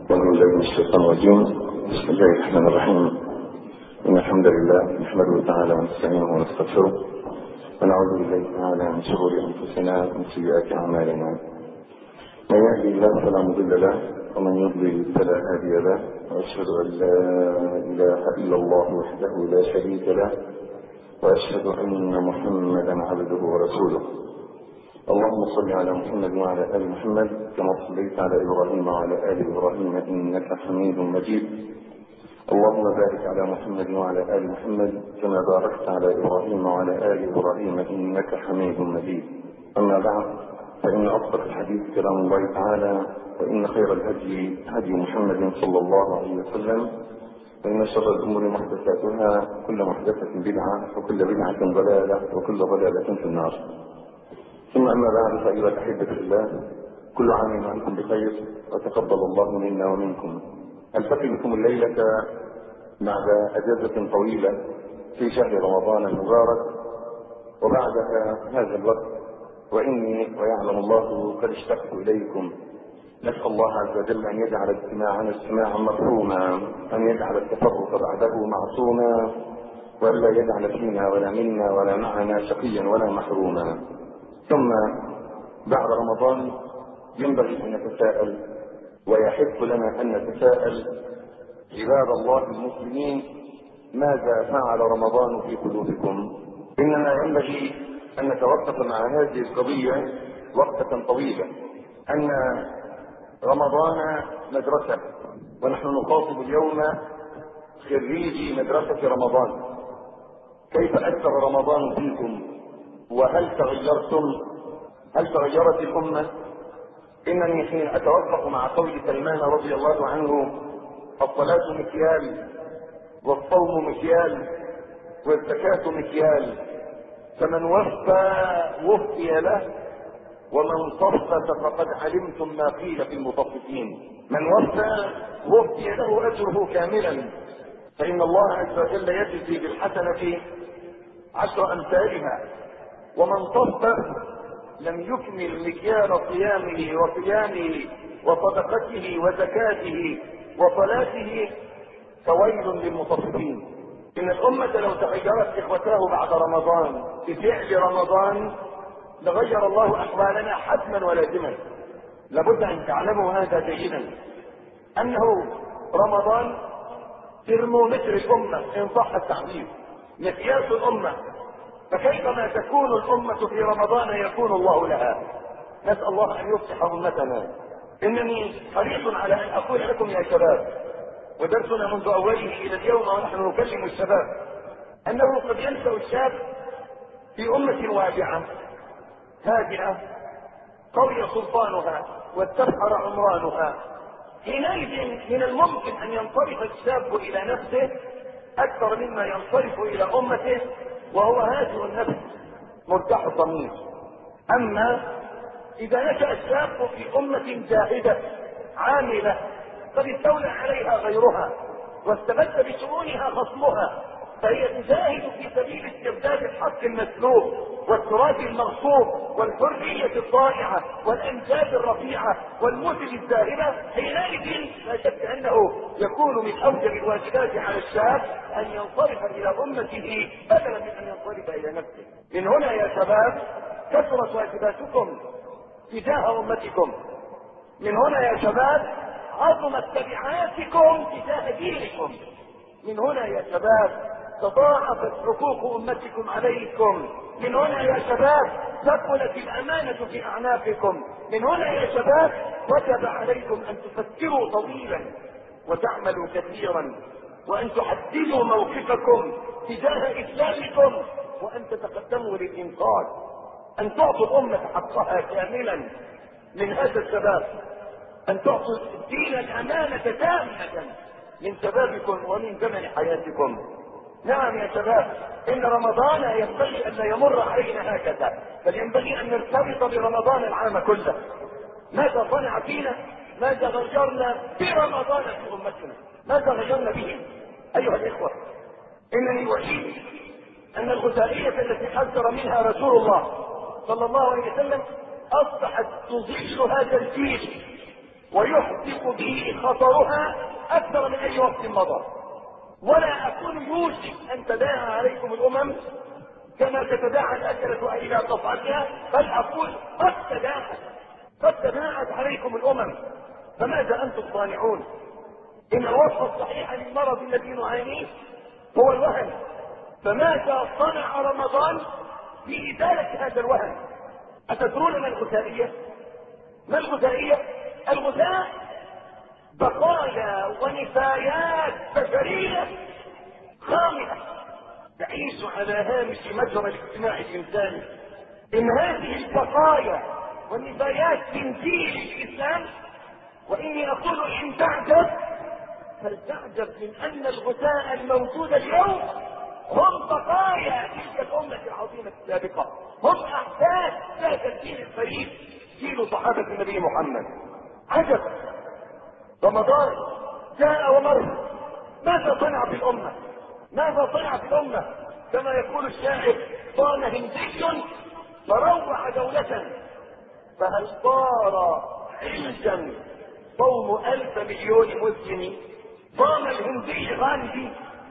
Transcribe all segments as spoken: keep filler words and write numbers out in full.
ومن من الشيطان الرجيم. بسم الله الرحمن الرحيم. إن الحمد لله نحمده تعالى ونستعينه ونستغفره ونعوذ بالله تعالى من شرور أنفسنا ومن سيئات أعمالنا. من يهدي الله فلا مضل له ومن يضلل فلا هادي له، وأشهد أن لا إله إلا الله وحده لا شريك له، وأشهد أن محمدا عبده ورسوله. اللهم صل على محمد وعلى آل محمد كما صليت على إبراهيم وعلى آل إبراهيم إنك حميد مجيد. اللهم بارك على محمد وعلى آل محمد كما باركت على إبراهيم وعلى آل إبراهيم إنك حميد مجيد. أما بعد، فإن أصدق الحديث كلام الله تعالى، وإن خير الهدي هدي محمد صلى الله عليه وسلم، وإن شر الأمور محدثاتها، كل محدثة بدعة وكل بدعة ضلالة وكل ضلالة في النار. ثم أما بعد، فأيها الأحبة في الله، كل عام وأنتم بخير، وتقبل الله منا ومنكم. ألتقي بكم الليلة بعد أجازة طويلة في شهر رمضان المبارك، وبعدها هذا الوقت وإني ويعلم الله قد اشتقت إليكم. نسأل الله عز وجل أن يجعل اجتماعنا اجتماعا مرحوما، أن يجعل التفرق بعده معصوما، وألا يجعل فينا ولا منا ولا معنا شقيا ولا محروما. ثم بعد رمضان ينبغي أن نتساءل، ويحق لنا أن نتساءل عباد الله المسلمين: ماذا فعل رمضان في قلوبكم؟ إننا ينبغي أن نتوقف مع هذه القضية وقفة طويلة. أن رمضان مدرسة، ونحن نخاطب اليوم خريجي مدرسة رمضان. كيف أثر رمضان فيكم؟ وهل تغيرتم؟ هل تغيرت الأمة؟ إنني حين أتوقف مع قول سلمان رضي الله عنه: الصلاة مكيال، والصوم مكيال، والزكاة مكيال، فمن وفى وفي له، ومن صفت فقد علمتم ما قيل في المطففين. من وفى وفي له أجره كاملا، فإن الله عز وجل يجزي بالحسنة عشر أمثالها. ومن صفت لم يكمل مكيال صيامه وقيامه وصدقته وزكاته وصلاته، فويل للمطففين. إن الأمة لو تغيرت إخوتاه بعد رمضان بفعل رمضان لغير الله أحوالنا حتما ولازما. لابد أن تعلموا هذا جيدا، أنه رمضان ترمومتر الأمة إن صح التعبير، مقياس الأمة. فكيفما تكون الأمة في رمضان يكون الله لها. نسأل الله أن يصلح أمتنا. إنني حريص على أن أقول لكم يا شباب، ودرسنا منذ أوله إلى اليوم ونحن نكلم الشباب، أنه قد ينشأ الشاب في أمة واجعة هادئة قوي سلطانها واستبحر عمرانها. حينئذ من الممكن أن ينصرف الشاب إلى نفسه أكثر مما ينصرف إلى أمته، وهو هادئ النفس مرتاح الضمير. أما إذا نشأ الشاب في أمة جاهدة عاملة قد استولى عليها غيرها واستبد بشؤونها خصمها، فهي تجاهد في سبيل استبداد الحق المسلوب والتراث المغصوب والحرية الضائعة والأمجاد الرفيعة والمثل الزاهرة، حينئذ لا شك أنه يكون من أوجب الواجبات على الشاب أن ينصرف إلى أمته بدلا من أن ينصرف إلى نفسه. من هنا يا شباب كثرت واجباتكم تجاه أمتكم. من هنا يا شباب عظمت تبعاتكم تجاه دينكم. من هنا يا شباب تضاعفت حقوق أمتكم عليكم. من هنا يا شباب ثقلت الأمانة في أعناقكم. من هنا يا شباب وجب عليكم أن تفكروا طويلا وتعملوا كثيرا، وأن تحددوا موقفكم تجاه إسلامكم، وأن تتقدموا للإنقاذ، أن تعطوا الأمة حقها كاملا. من هذا الشباب أن تعطوا الدين الأمانة تامة من شبابكم ومن زمن حياتكم. نعم يا شباب، إن رمضان ينبغي أن لا يمر علينا هكذا، بل ينبغي أن نرتبط برمضان العام كله. ماذا صنع فينا؟ ماذا غيرنا في رمضان في أمتنا؟ ماذا غيرنا به؟ أيها الإخوة، إنني أشيد أن الغزالية التي حذر منها رسول الله صلى الله عليه وسلم أصبحت تظل هذا الجيل ويحدق به خطرها اكثر من اي وقت مضى. ولا اكون يوشك ان تداعى عليكم الامم كما تتداعى الاكلة الى قطعتها، بل اقول قد تداعت قد تداعت عليكم الامم، فماذا انتم صانعون؟ ان الوصف الصحيح للمرض الذي نعانيه هو الوهن، فماذا صنع رمضان في ازالة هذا الوهن؟ اتدرون ما الغثائية؟ ما الغثائية؟ الغثاء بقايا ونفايات بشرية خاملة تعيش على هامش مجرى الاجتماع الانساني. ان هذه البقايا والنفايات من دين الاسلام، واني اقول ان تعجب فلتعجب من ان الغثاء الموجود اليوم هم بقايا تلك الامة العظيمة السابقة، هم احداث ذات الدين الفريد جيل صحابة النبي محمد. عجب، رمضان جاء ومر، ماذا صنع في الامة؟ ماذا صنع في الامة؟ كما يقول الشاعر: صان هندي فروع دولة، فهل صار عجا صوم الف مليون مسلم؟ صام الهندي غاندي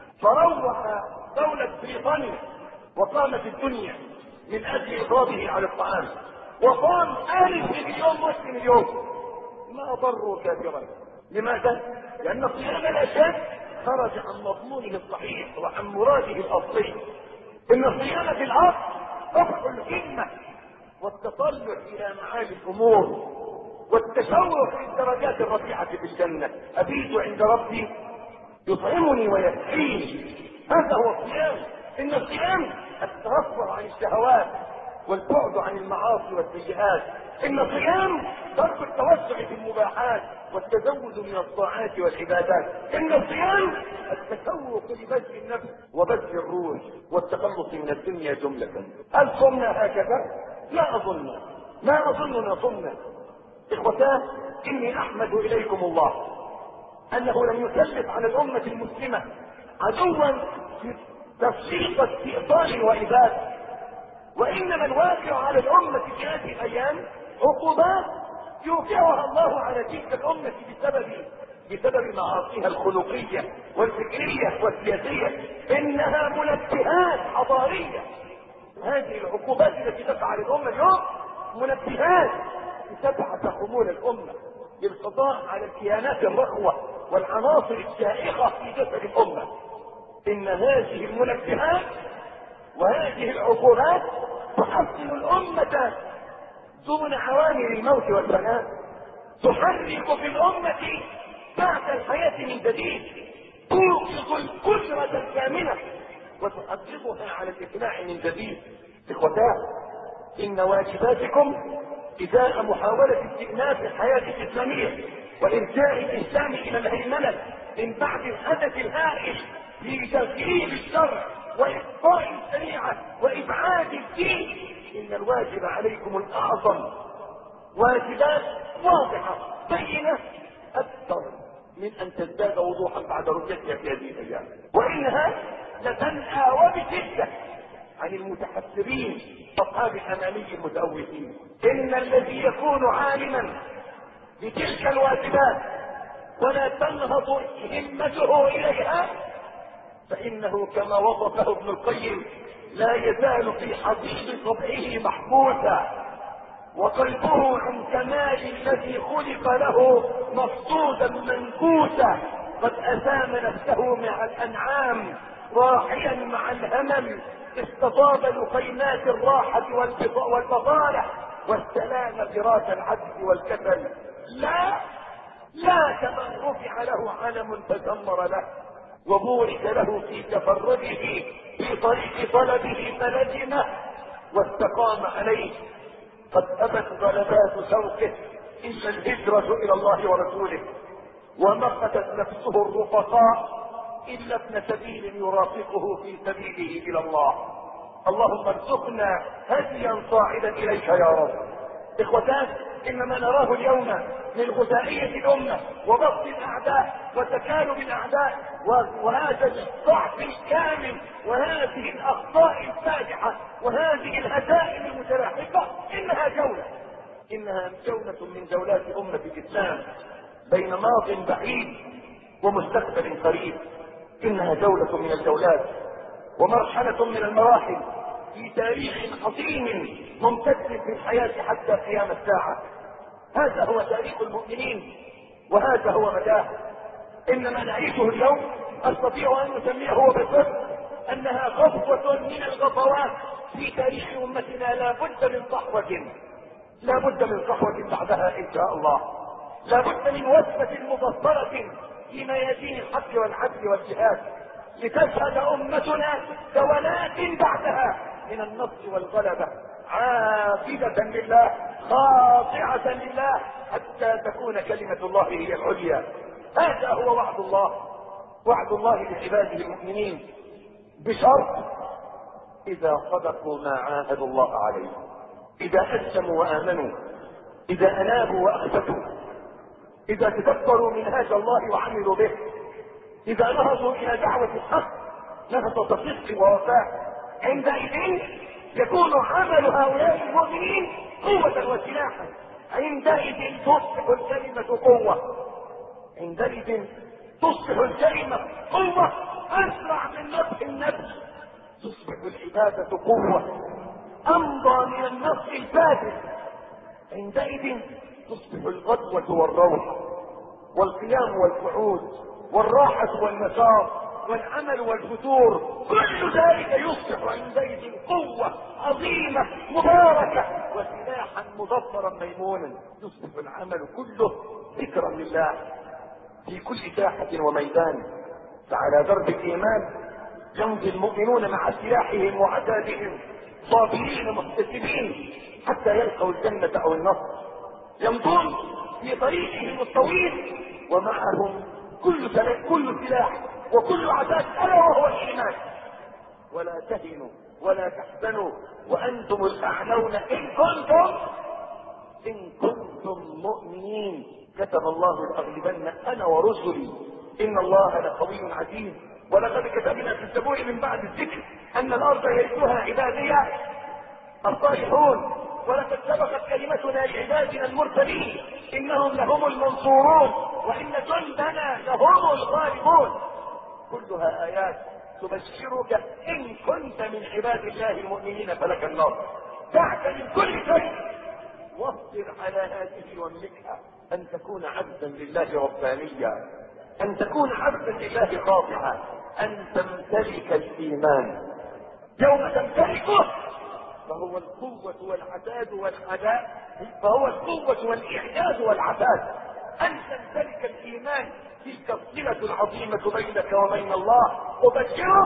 فروع دولة بريطانيا وقامت الدنيا من اجل اضرابه على الطعام، وصام الف مليون مسلم اليوم ما ضروا كافرا. لماذا؟ لان صيام الاشد خرج عن مضمونه الصحيح وعن مراده الاصلي. ان صيام في الارض رفع الهمه والتطلع الى معالي الامور والتشوق للدرجات الرفيعه في الجنه. ابيت عند ربي يطعمني ويسقيني، هذا هو الصيام. ان الصيام الترفع عن الشهوات والبعد عن المعاصي والسيئات. ان الصيام ترك التوسع في المباحات والتزود من الطاعات والعبادات. ان الصيام التسوق لبذل النفس وبذل الروح والتخلص من الدنيا جملة. هل صمنا هكذا؟ لا اظن، ما اظننا صمنا. اخوتاه، اني احمد اليكم الله انه لم يسلط على الامة المسلمة عدوا تفسيق استئصال وإبادة، وانما الواقع على الامة في هذه الايام عقوبات يوقعها الله على تلك الامة بسبب بسبب معاصيها الخلقية والفكرية والسياسية. انها منبهات حضارية. هذه العقوبات التي تقع على الامة اليوم منبهات تبعث خمول الامة للقضاء على الكيانات الرخوة والعناصر الشائخة في جسد الامة. ان هذه المنبهات وهذه العقوبات تحصن الامة دون عوامل الموت والفناء، تحرك في الامة بعد الحياة من جديد، توقظ القدرة الكاملة وتحركها على الاقلاع من جديد. اخوتاه، ان واجباتكم ازاء محاولة استئناف الحياة الاسلامية وارجاع الاسلام الى الهيمنة من بعد الحدث الهائل في تغيير الشرع وإبقاء الشريعة وإبعاد الدين. إن الواجب عليكم الأعظم واجبات واضحة بينة أكثر من أن تزداد وضوحا بعد رؤيتها في هذه الأيام، وإنها لتنأى وبشدة عن المتحسرين أصحاب الأماني المتأوهين. إن الذي يكون عالما بتلك الواجبات ولا تنهض همته إليها فإنه كما وصفه ابن القيم لا يزال في حضيض طبعه محبوسا، وقلبه عن كمال الذي خلق له مفقودا منكوسا، قد أسام نفسه مع الأنعام راحيا مع الهمم، استطاب لقيمات الراحة والبطالة والسلام فراش العجز والكسل. لا لا كمن رفع له علم فزمر له وبورك له في تفرده في طريق طلبه فلزمه واستقام عليه. قد ابت غلبات شوقه الا الهجرة الى الله ورسوله، ومقتت نفسه الرفقاء الا ابن سبيل يرافقه في سبيله الى الله. اللهم ارزقنا هديا صاعدا اليك يا رب. اخوتان، ان ما نراه اليوم من غثائية الامة وبسط الاعداء وتكالب الاعداء وهذا الضعف الكامل وهذه الاخطاء الفادحة وهذه الهزائم المتلاحقة انها جولة انها جولة من جولات امة الاسلام. بين ماض بعيد ومستقبل قريب. انها جولة من الجولات ومرحلة من المراحل في تاريخ عظيم ممتد في الحياة حتى قيام الساعة. هذا هو تاريخ المؤمنين وهذا هو مداه. ان ما نعيشه اليوم استطيع ان اسميه وبالضبط انها غفوة من الغفوات في تاريخ امتنا. لا بد من صحوة، لا بد من صحوة بعدها ان شاء الله. لا بد من وثبة مبصرة في ميادين الحق والعدل والجهاد لتشهد امتنا جولات بعدها من النصر والغلبة عابدة لله خاضعة لله حتى تكون كلمة الله هي العليا. هذا هو وعد الله، وعد الله لعباده المؤمنين، بشرط اذا صدقوا ما عاهدوا الله عليه، اذا اسلموا وامنوا، اذا انابوا واخبتوا، اذا تدبروا منهاج الله وعملوا به، اذا نهضوا الى دعوة الحق نهضة صدق ووفاء. عندئذ يكون عمل هؤلاء المؤمنين قوة وسلاحا. عندئذ تصبح الكلمة قوة، عندئذ تصبح الكلمة قوة اسرع من نفس النفس. تصبح العبادة قوة امضى من النفس الفاتح. عندئذ تصبح الغدوة والروح والقيام والقعود والراحة والنشاط والعمل والفتور، كل ذلك يصبح عندئذ قوة عظيمة مباركة وسلاحا مظفرا ميمونا. يصبح العمل كله ذكرا لله في كل ساحة وميدان. فعلى درب الإيمان يمضي المؤمنون مع سلاحهم وعتادهم صابرين محتسبين حتى يلقوا الجنة أو النصر. يمضون في طريقهم الطويل ومعهم كل سلاح كل سلاح وكل عتاد ألا وهو الإيمان. ولا تهنوا ولا تحزنوا وأنتم الأعلون إن كنتم إن كنتم مؤمنين. كتب الله لأغلبن أنا ورسلي إن الله لقوي عزيز. ولقد كتبنا في الزبور من بعد الذكر أن الأرض يرثها عبادي الصالحون. ولقد سبقت كلمتنا لعبادنا المرسلين إنهم لهم المنصورون وإن جندنا لهم الغالبون. كلها آيات تبشرك إن كنت من عباد الله المؤمنين فلك النصر. دعك من كل شيء واصبر على هذه واملكها. أن تكون عبدا لله ربانيا، أن تكون عبدا لله خاضعا، أن تمتلك الإيمان. يوم تمتلكه فهو القوة والعتاد والعداء، فهو القوة والإعجاز والعتاد. أن تمتلك الإيمان تلك الصلة العظيمة بينك وبين الله. أبشرك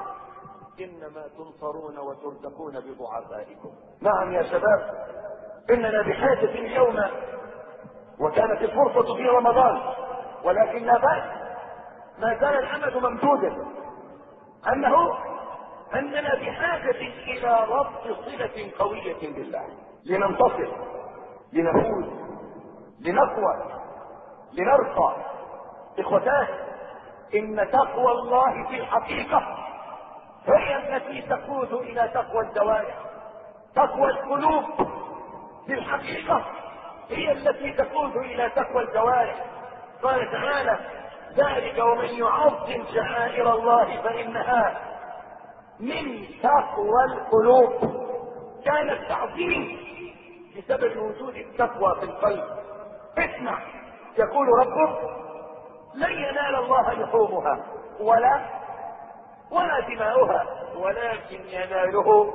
إنما تنصرون وترزقون بضعفائكم. نعم يا شباب، إننا بحاجة اليوم، وكانت الفرصة في رمضان ولكن لا بأس، ما زال الأمد ممدودا، أنه أننا بحاجة إلى ربط صلة قوية بالله لننتصر، لنفوز، لنقوى، لنرقى. إخوتان، إن تقوى الله في الحقيقة هي التي تقود إلى تقوى الجوارح. تقوى القلوب في الحقيقة هي التي تقود إلى تقوى الجوارح. قال تعالى: ذلك ومن يعظم شعائر الله فإنها من تقوى القلوب. كان التعظيم بسبب وجود التقوى في القلب. اسمع، يقول ربك: لن ينال الله لحومها ولا ولا دماؤها ولكن يناله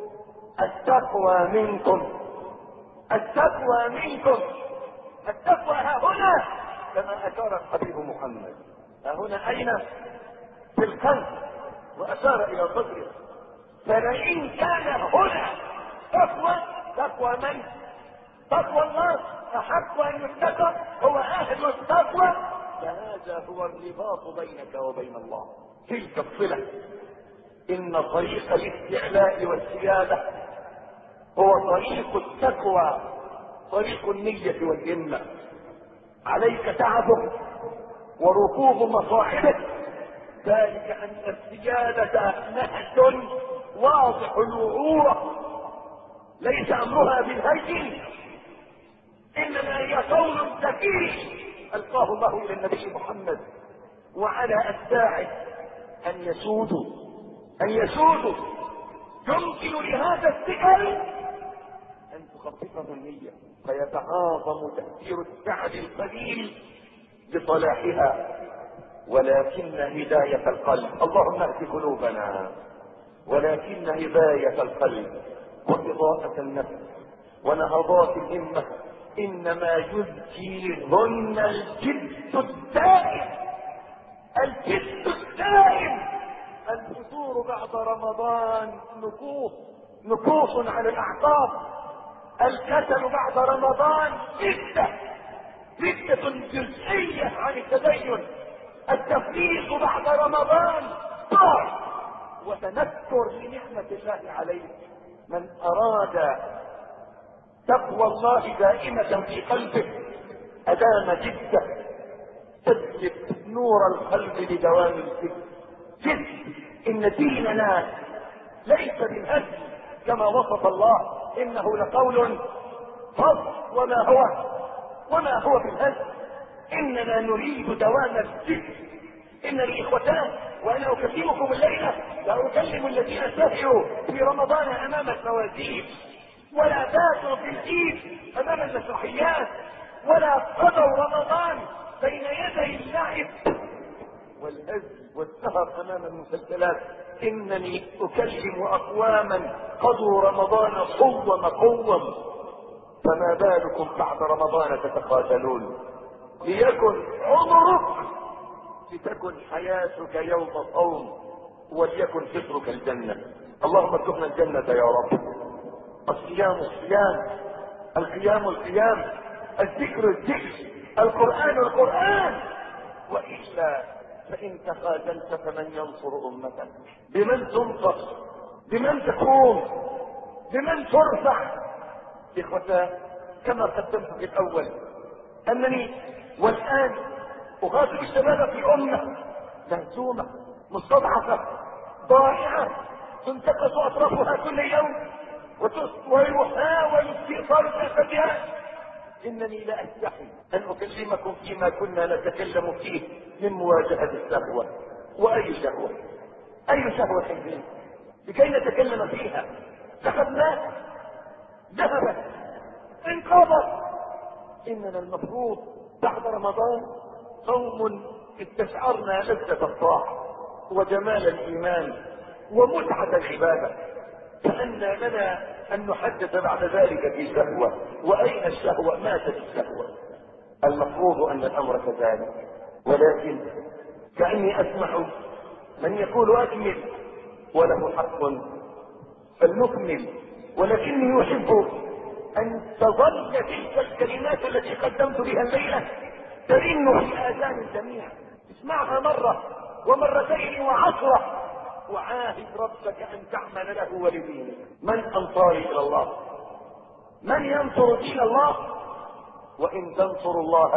التقوى منكم. التقوى منكم. التقوى ها هنا كما اشار الحبيب محمد. ها هنا اين؟ في القلب، واشار الى صدره. فلئن كان هنا تقوى، تقوى من؟ تقوى الله. احق ان يتقى هو اهل التقوى. فهذا هو الرباط بينك وبين الله، تلك الصله. ان طريق الاستعلاء والسياده هو طريق التقوى، طريق النية والهمة. عليك تعبك وركوب مصاعبك، ذلك ان السيادة نهج واضح الوعورة، ليس امرها بالهين، انما هي قول ذكي ألقاه الله إلى النبي محمد وعلى أتباعه أن يسودوا أن يسودوا يمكن لهذا الثقل أن تخففه النية فيتعاظم تأثير السعد القليل بصلاحها، ولكن هداية القلب، اللهم اهد قلوبنا، ولكن هداية القلب وإضاءة النفس ونهضات الهمة إنما يزكيهن الجد الدائم، الجد الدائم. الفتور بعد رمضان نكوص نكوص على الأعصاب، الكسل بعد رمضان ردة ردة جزئية عن التدين، التفريط بعد رمضان طار وتنكر لنعمة الله عليه. من أراد تقوى الله دائمة في قلبه أدام جده، تجلب نور القلب لدوام الجد. جد إن ديننا ليس بالهزل كما وصف الله، إنه لقول فصل وما هو وما هو بالهزل، إننا نريد دوام الجد. إن الإخوتان وأنا أكلمكم الليلة لا أكلم الذين سهروا في رمضان أمام الفوازير، ولا باتوا في العيد أمام المسرحيات، ولا قضوا رمضان بين يدي اللعب والهزل والسهر أمام المسلسلات. إنني أكلم أقواما قضوا رمضان صوم قوم، فما بالكم بعد رمضان تتقاتلون. ليكن عمرك لتكن حياتك يوم صوم، وليكن فطرك الجنة. اللهم ارزقنا الجنة يا رب. الصيام الصيام، القيام القيام، الذكر الذكر، القرآن القرآن. وإلا فإن تخاذلت فمن ينصر أمتك؟ بمن تنصر؟ بمن تقوم؟ بمن ترفع؟ إخوتان كما قدمت في الأول أنني والآن أخاطب الشباب في أمة مهزومة مستضعفة ضائعة تنتقص أطرافها كل يوم ويحاول استئصال جسدها. إنني لا أستحي أن أكلمكم فيما كنا نتكلم فيه من مواجهة الشهوة. وأي شهوة؟ أي شهوة حين لكي نتكلم فيها؟ ذهبنا ذهبت انقضت. إننا المفروض بعد رمضان صوم استشعرنا لذة الطاعة وجمال الإيمان ومتعة العبادة، فأن لنا أن نحدث بعد ذلك في شهوة. وأين الشهوة؟ ماتت الشهوة. المفروض أن الأمر كذلك، ولكن كأني أسمع من يقول أكمل وله حق فلنكمل، ولكني يحب أن تظل تلك الكلمات التي قدمت بها الليلة ترن في آذان الجميع. اسمعها مرة ومرتين وعشرة، وعاهد ربك أن تعمل له ولدينك. من أنصاري إلى الله؟ من ينصر دين الله؟ وإن تنصروا الله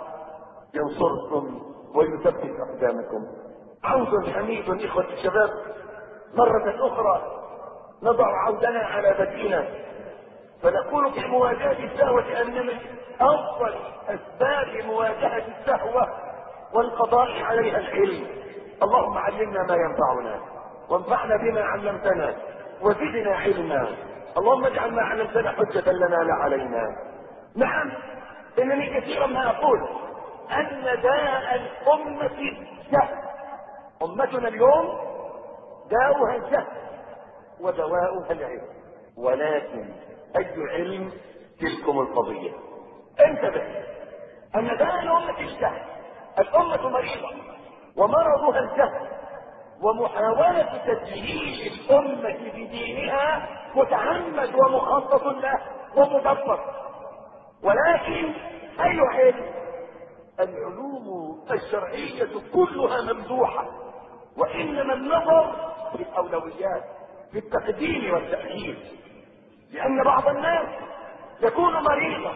ينصركم ويثبت أقدامكم. عود حميد إخوة الشباب، مرة أخرى نضع عودنا على بدينا فنقول في مواجهة الشهوة أن من أفضل أسباب مواجهة الشهوة والقضاء عليها العلم. اللهم علمنا ما ينفعنا وانفعنا بما علمتنا وزدنا علما. اللهم اجعل ما علمتنا حجة لنا لا علينا. نعم، إنني كثيرا ما أقول أن داء الأمة الجهل. أمتنا اليوم داؤها الجهل ودواؤها العلم، ولكن أي علم تلكم القضية. انتبه أن داء الأمة الجهل. الأمة مريضة ومرضها الجهل، ومحاولة تجهيل الأمة بدينها متعمد ومخطط له ومدبر. ولكن أي علم؟ العلوم الشرعية كلها ممدوحة، وإنما النظر في الأولويات، في التقديم والتأخير. لأن بعض الناس يكون مريضا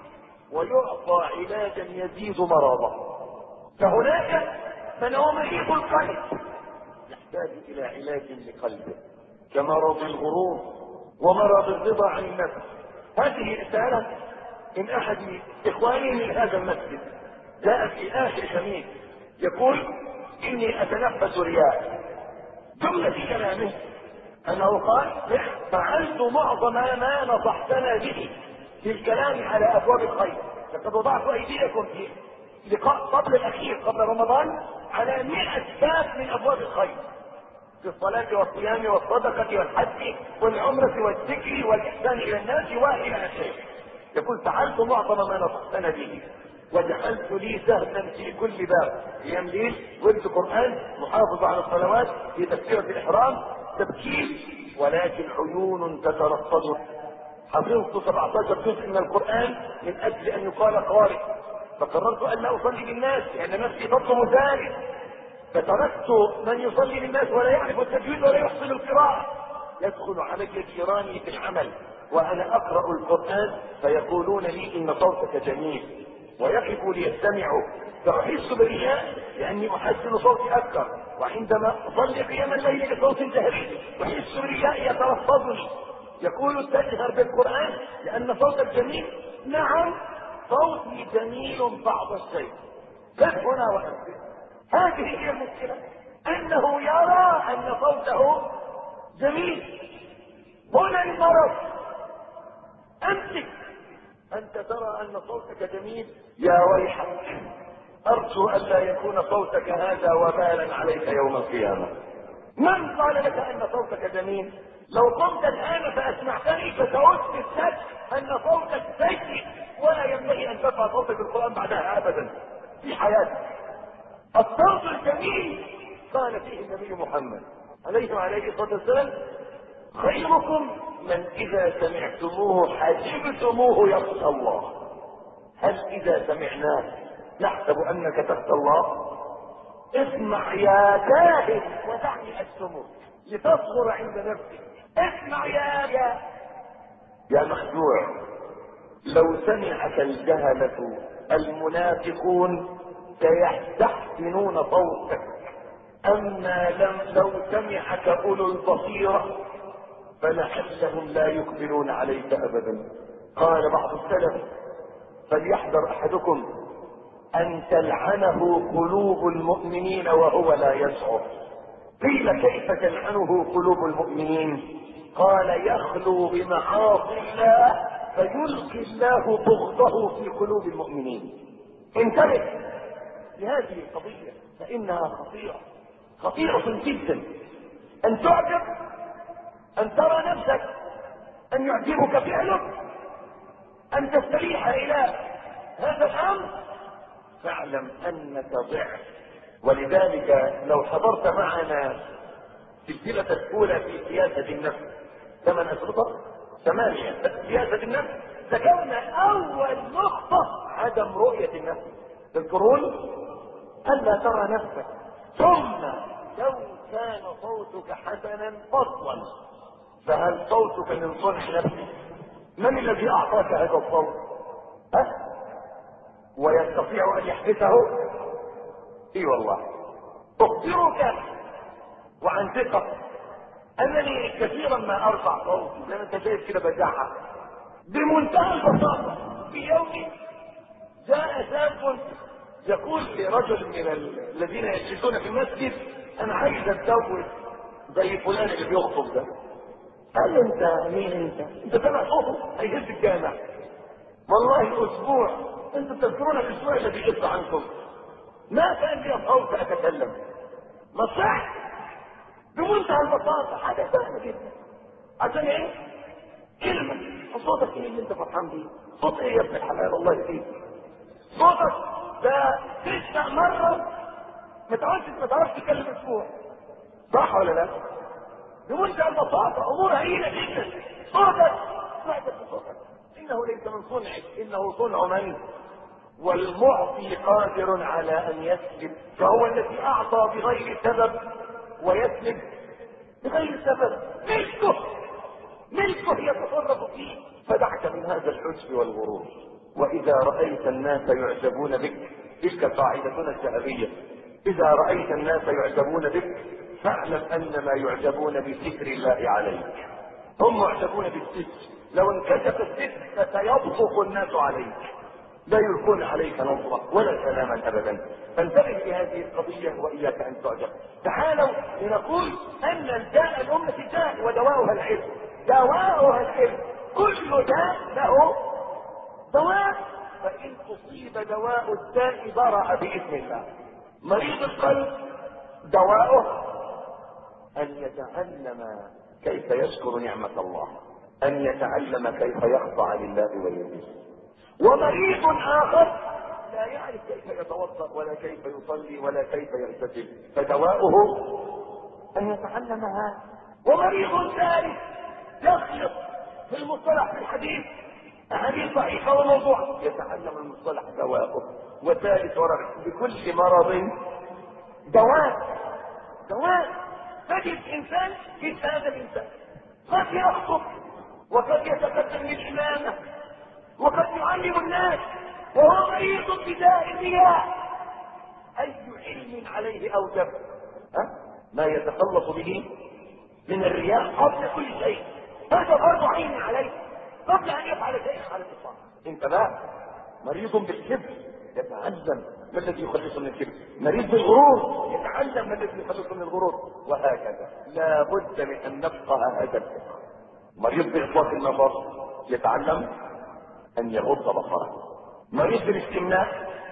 ويعطى علاجا يزيد مرضه، فهناك من هو مريض القلب يحتاج إلى علاج لقلبه، كمرض الغرور ومرض الرضا عن النفس. هذه رسالة من أحد إخواني من هذا المسجد، جاء في آخر شميل يقول إني أتنفس رياء. جملة في كلامه أنه قال فعلت معظم ما نصحتنا به في الكلام على أبواب الخير، لقد وضعت أيديكم في لقاء قبل الأخير قبل رمضان على مئة باب من أبواب الخير، في الصلاة والصيام والصدقة والحج والعمرة والذكر والإحسان إلى الناس وإلى آخره. يقول فعلت معظم ما نصحتنا به وجعلت لي سهلا في كل باب، قيام ليل، ورد قرآن، محافظة على الصلوات، في تكبيرة الإحرام، تبكير، ولكن عيون تترصد. حفظت سبعة عشر جزء من القرآن من أجل أن يقال قارئ، فقررت أن لا أصلي بالناس لأن نفسي تطلب ذلك، فتركت من يصلي للناس ولا يعرف التجويد ولا يحسن القراءة. يدخل علي جيراني في العمل وأنا أقرأ القرآن فيقولون لي إن صوتك جميل ويقفوا ليستمعوا، فأحس بالرياء لأني أحسن صوتي أكثر، وعندما أصلي قيام الليل بصوت جهري أحس بالرياء يترصدني. يقول تجهر بالقرآن لأن صوتك جميل. نعم صوتي جميل بعض الشيء، بس هنا وأنت هذه هي المشكلة، أنه يرى أن صوته جميل. هنا المرض. أمسك أنت ترى أن صوتك جميل، يا ويحك، أرجو أن لا يكون صوتك هذا وبالا عليك يوم القيامة. من قال لك أن صوتك جميل؟ لو قمت الآن فأسمعتني فسأثبت لك أن صوتك سيء ولا ينبغي أن ترفع صوتك بالقرآن بعدها أبدا في حياتك. الصوت الجميل قال فيه النبي محمد عليه وعليه الصلاة والسلام خيركم من إذا سمعتموه حسبتموه يخشى الله. هل إذا سمعناه نحسب أنك تخشى الله؟ اسمع يا جاهل ودعني أسمك لتصغر عند نفسك. اسمع يا يا يا مخدوع، لو سمعك الجهلة المنافقون سيستحسنون صوتك، أما لم لو سمعك أولو البصيرة فلعلهم لا يقبلون عليك أبدا. قال بعض السلف فليحذر أحدكم أن تلعنه قلوب المؤمنين وهو لا يشعر. قيل كيف تلعنه قلوب المؤمنين؟ قال يخلو بمعاصي الله فيلقي الله بغضه في قلوب المؤمنين. انتبه لهذه القضية فإنها خطيرة خطيرة جدا. أن تعجب، أن ترى نفسك، أن يعجبك فعلك، أن تستريح إلى هذا الأمر، فاعلم أنك ضعف. ولذلك لو حضرت معنا السلسلة الأولى في سياسة النفس ثمان أشرطة ثمانية سياسة النفس، ذكرنا أول نقطة عدم رؤية النفس. تذكرون ألا ترى نفسك. ثم لو كان صوتك حسنا فصلا فهل صوتك من صنع نفسك؟ من الذي أعطاك هذا الصوت؟ ها؟ ويستطيع أن يحبسه؟ اي والله. اخبرك وعن ثقة انني كثيرا ما ارفع صوتي زي ما انت شايف كده بجاحة بمنتهى البساطة. في يوم جاء شاب يقول لرجل من الذين يجلسون في المسجد انا عايز اتزوج زي فلان اللي بيخطب ده. قال له انت مين انت؟ انت سمع صوته هيهز الجامع. والله اسبوع انتم تذكرون الاسبوع الذي جبت عنكم ما كان لي صوت اتكلم. ما صح بمنتهى البساطه حاجه سهله جدا. عشان ايه؟ كلمه. صوتك ايه اللي انت فرحان بيه؟ صوت ايه يا ابن الحلال الله يهديك؟ صوتك ده تسمع مره ما تعرفش ما تعرفش تتكلم اسبوع. صح ولا لا؟ بمنتهى البساطه امور هينه جدا. صوتك سمعت صوتك انه ليس من صنعك انه صنع من؟ والمعطي قادر على ان يسلب، فهو الذي اعطى بغير سبب ويسلب بغير سبب. ملكه ملكه يتصرف فيه. فدعك من هذا الحجب والغرور. واذا رايت الناس يعجبون بك، تلك قاعدتنا الذهبيه، اذا رايت الناس يعجبون بك فاعلم انما يعجبون بذكر الله عليك. هم يعجبون بالستر، لو انكشف الستر فسيبصق الناس عليك. لا يلقون عليك نصرا ولا سلاما ابدا. فانتبه لهذه القضيه واياك ان تعجب. تعالوا لنقول ان الداء الامه داء ودواؤها العلم، دواؤها العلم، كل داء له دواء. فان تصيب دواء الداء برأ باذن الله. مريض القلب دواؤه ان يتعلم كيف يشكر نعمه الله، ان يتعلم كيف يخضع لله ويديه. ومريض اخر لا يعرف كيف يتوضا ولا كيف يصلي ولا كيف يغتسل، فدواؤه ان يتعلم هذا. ومريض ثالث يخلط في المصطلح في الحديث احاديث صحيحه وموضوعه، يتعلم المصطلح دواؤه. وثالث ورابع، لكل مرض دواء دواء. تجد انسان في هذا الانسان قد يخطب وقد يتقدم للامامه وقد يعلم الناس وهو مريض بداء الرياء. اي علم عليه اوجب ها؟ ما يتخلص به من الرياء قبل كل شيء. هذا فرض عين عليه قبل ان يفعل شيئا على الاطلاق. انت بقى مريض بالكبر يتعلم ما الذي يخلصه من الكبر، مريض بالغرور يتعلم ما الذي يخلصه من الغرور، وهكذا. لا بد من ان نفقه هذا الفقه. مريض باطلاق النظر يتعلم ان يغض بصره. مريض بالاستمناء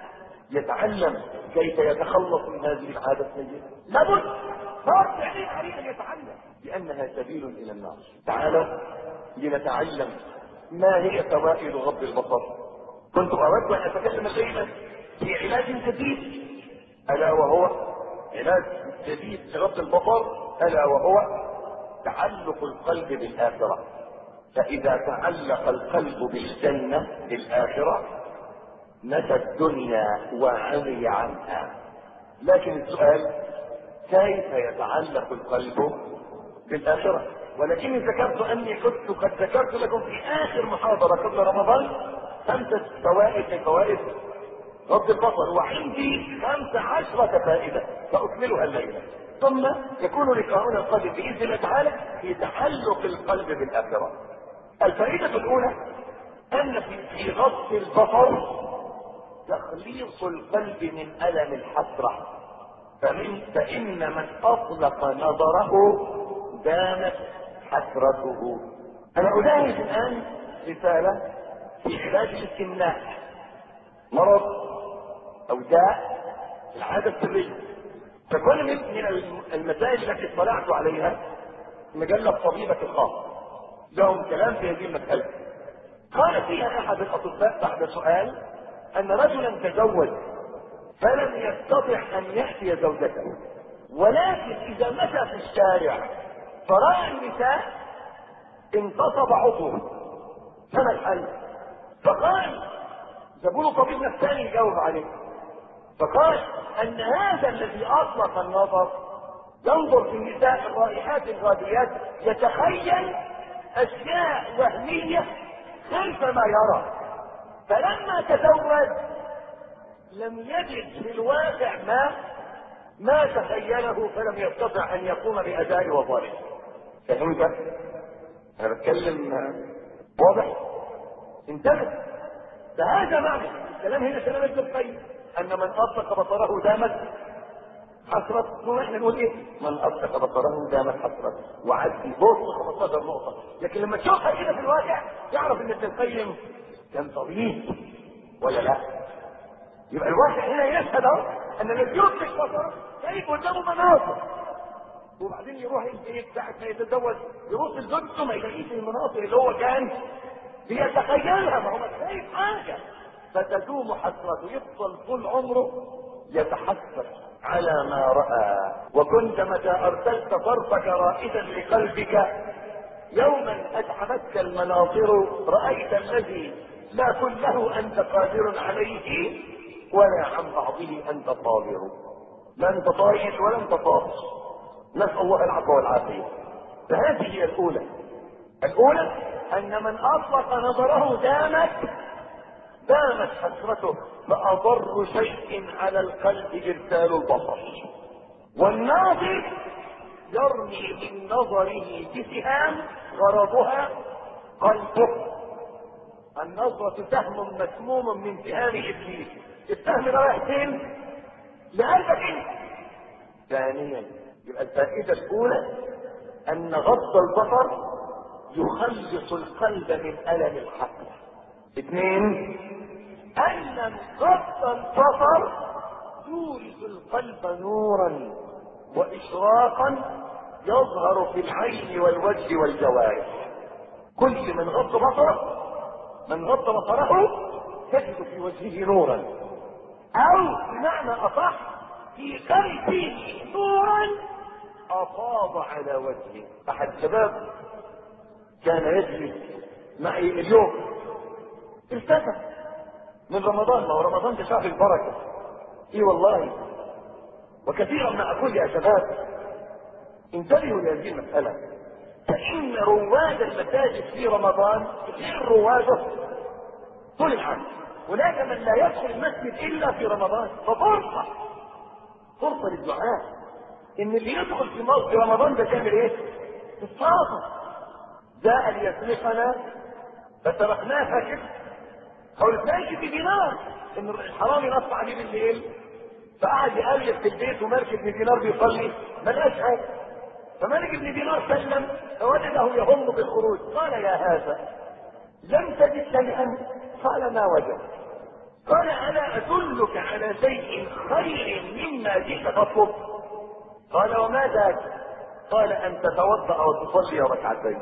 يتعلم كيف يتخلص من هذه العاده السيئه. لابد فرض عين عليه ان يتعلم لانها سبيل الى النار. تعالوا لنتعلم ما هي فوائد غض البصر. كنت اود ان اتكلم شيئا في علاج جديد، الا وهو علاج جديد لغض البصر، الا وهو تعلق القلب بالاخره. فاذا تعلق القلب بالجنه بالاخره نسى الدنيا وعمي عنها. لكن السؤال كيف يتعلق القلب بالاخره؟ ولكني ذكرت اني كنت قد ذكرت لكم في اخر محاضره قبل رمضان خمسه فوائد من فوائد غض البصر، وعندي خمس عشرة فائده ساكملها الليله. ثم يكون لقاؤنا القادم باذن الله تعالى في تعلق القلب بالاخره. الفائده الاولى ان في غض البصر تخليص القلب من الم الحسره. فمن فان من اطلق نظره دامت حسرته. انا اجاهد الان رساله في علاج الاستمناء، مرض او داء العاده السريه. فكل من المسائل التي اطلعت عليها مجله طبيبه الخاص لهم كلام في هذه المساله. قال فيها احد الاطباء بعد سؤال ان رجلا تزوج فلم يستطع ان ياتي زوجته، ولكن اذا مشى في الشارع فراى النساء انتصب عضوه، فما الحل؟ فقال جابوا له طبيب نفساني يجاوب عليه، فقال ان هذا الذي اطلق النظر ينظر في النساء الرائحات الغاديات يتخيل اشياء وهميه خلف ما يرى، فلما تزوج لم يجد في الواقع ما ما تخيله، فلم يستطع ان يقوم باداء وظائفه. فهمت؟ انا بتكلم واضح؟ انتبه. فهذا معنى الكلام هنا كلام ابن القيم ان من اطلق بصره دامت حسرته. واحنا نقول ايه؟ من اطلق بصره دامت حسرته. وعدي بص خمستاشر نقطه، لكن لما تشوفها كده في الواقع تعرف ان ابن القيم كان طبيب ولا لا. يبقى الواقع هنا يشهد اهو ان الذي يطلق بصره شايف قدامه مناظر، وبعدين يروح البيت ساعه ما يتزوج يروح لزوجته ما يلاقيش المناظر اللي هو كان بيتخيلها، ما هو مش شايف حاجه، فتدوم حسرته، يفضل طول عمره يتحسر على ما راى. وكنت متى ارسلت طرفك رائدا لقلبك يوما اتعبتك المناظر، رايت الذي لا كله انت قادر عليه ولا عن بعضه انت صابر. لا انت طايش ولا انت طاش، نسال الله العفو والعافيه. فهذه هي الاولى. الاولى ان من اطلق نظره دامت دامت حسرته، فاضر شيء على القلب ارسال البصر. والناظر يرمي من نظره بسهام غرضها قلبه. النظرة سهم مسموم من سهام ابليس. السهم ده رايح فين؟ لقلبك انت. ثانيا يبقى الفائدة الاولى ان غض البصر يخلص القلب من الم الحسد. اثنين ان غض البصر يورث القلب نورا واشراقا يظهر في العين والوجه والجوارح. كل من غض بصره من غض بصره تجد في وجهه نورا، او بمعنى اصح في قلبه نورا افاض على وجهه. احد الشباب كان يجلس معي اليوم التفت من رمضان، ما هو رمضان ده شهر البركه. اي والله. وكثيرا ما اقول يا شباب انتبهوا لهذه المساله، فان رواد المساجد في رمضان غير رواده طول العام. هناك من لا يدخل المسجد الا في رمضان، ففرصه فرصه للدعاء ان اللي يدخل في في رمضان ده كامل ايه؟ الصلاه. جاء ليسرقنا فتركناه فاكر او الفاكر بدينار، ان الحرامي نص عليه بالليل فقعد يقلب في البيت ومالك ابن دينار بيصلي ما لقاش حاجه، فمالك ابن دينار سلم فوجده يهم بالخروج. قال يا هذا لم تجد شيئا؟ قال ما وجد. قال انا ادلك على شيء خير مما جئت تطلب. قال وما ذاك؟ قال ان تتوضا وتصلي ركعتين.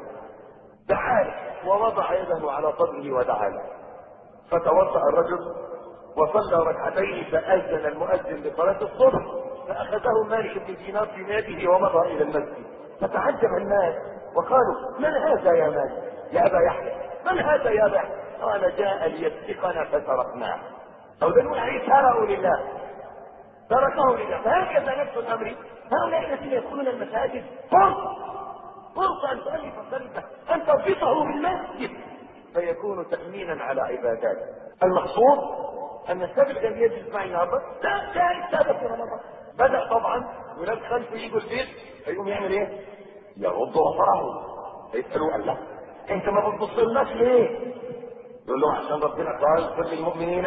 دعا ووضع يده على صدره ودعا له، فتوضا الرجل وصلى ركعتين فاذن المؤذن لصلاه الصبح، فاخذه مالك بن دينار في يده ومضى الى المسجد. فتعجب الناس وقالوا من هذا يا مالك يا ابا يحيى؟ من هذا يا ابا يحيى؟ قال جاء ليسرقنا فتركناه. او ده نقول عليه تركوا لله، تركه لله. فهكذا نفس الامر هؤلاء الذين يدخلون المساجد فرصه فرصه ان تؤلف قلبه، ان تربطه بالمسجد فيكون تامينا على عباداته. المقصود ان السبب الذي يجلس معي النهارده ده ده السبب في رمضان. بدا طبعا ولاد خلفه يجوا البيت فيقوم يعمل ايه؟ يغض بصره. فيسالوه قال لا انت ما بتبصلناش ليه؟ يقول لهم عشان ربنا قال كل المؤمنين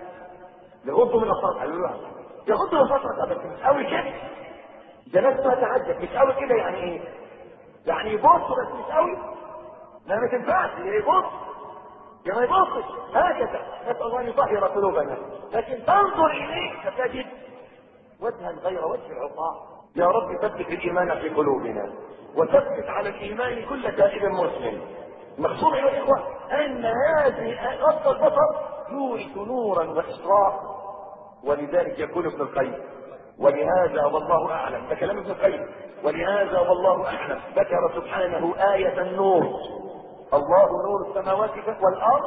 يغضوا من الصلاه. قالوا له يغضوا من الصلاه بس مش قوي كده. ده ناس ما تعجب مش قوي كده يعني ايه؟ يعني يبصوا بس مش قوي؟ لا ما تنفعش يبص يا ما يبصش هكذا. نسال الله ان يطهر قلوبنا، لكن تنظر اليه فتجد وجها غير وجه العطاء. يا رب ثبت الايمان في قلوبنا وثبت على الايمان كل تائب مسلم. المقصود ايها الاخوه ان هذه غض البصر يورث نورا واشراق. ولذلك يقول ابن القيم ولهذا والله اعلم، ده كلام ابن القيم، ولهذا والله اعلم ذكر سبحانه آية النور، الله نور السماوات والارض،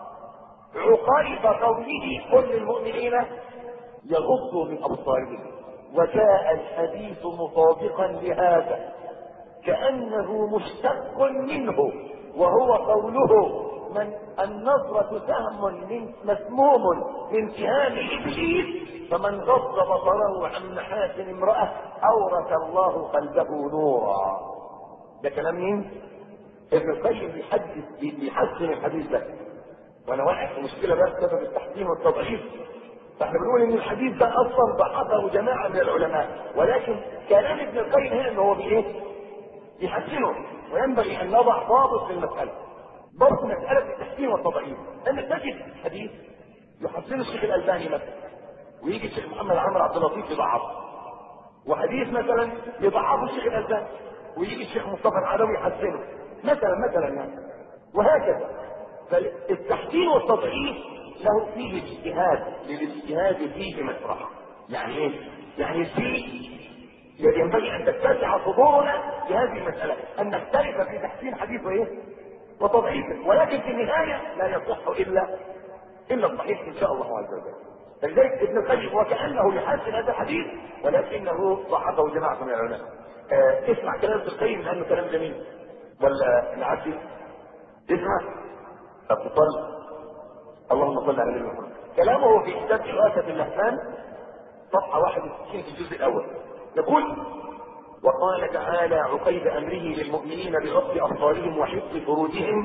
عقائب قوله كل المؤمنين يغضوا من ابصارهم. وجاء الحديث مطابقا لهذا كأنه مشتق منه، وهو قوله من النظرة سهم من مسموم من سهام إبليس، فمن غض بصره عن محاسن امرأة أورث الله قلبه نورا. ده كلام مين؟ ابن القيم بيحدث بيحسن الحديث ده. وانا واقع في مشكلة بقى بسبب التحسين والتضعيف، فاحنا بنقول ان الحديث ده اصلا ضعفه جماعة من العلماء، ولكن كلام ابن القيم هنا ان هو بايه؟ يحسنه. وينبغي ان نضع ضابط للمسألة، ضبط مسألة التحسين والتضعيف. انك تجد حديث يحسنه الشيخ الألباني مثلا، ويجي الشيخ محمد عمرو عبد اللطيف يضعفه، وحديث مثلا يضعفه الشيخ الألباني ويجي الشيخ مصطفى العلوي يحسنه مثلا مثلا يعني، وهكذا. فالتحسين والتضعيف له فيه اجتهاد، للاجتهاد فيه مسرح. يعني ايه؟ يعني فيه ينبغي ان تتسع صدورنا في هذه المسألة، ان نختلف في تحسين حديث وايه؟ وتضعيفه، ولكن في النهاية لا يصح الا الا الصحيح ان شاء الله عز وجل. فلذلك ابن القيم وكأنه يحسن هذا الحديث ولكنه ضعفه جماعة من العلماء. آه اسمع كلام ابن القيم لانه كلام جميل، ولا نعدي؟ اسمع اتصل. اللهم صل على النبي محمد. كلامه في كتاب إغاثة اللهفان صفحة واحد وستين في الجزء الأول يقول: وقال تعالى عقيب أمره للمؤمنين بغض أبصارهم وحفظ فروجهم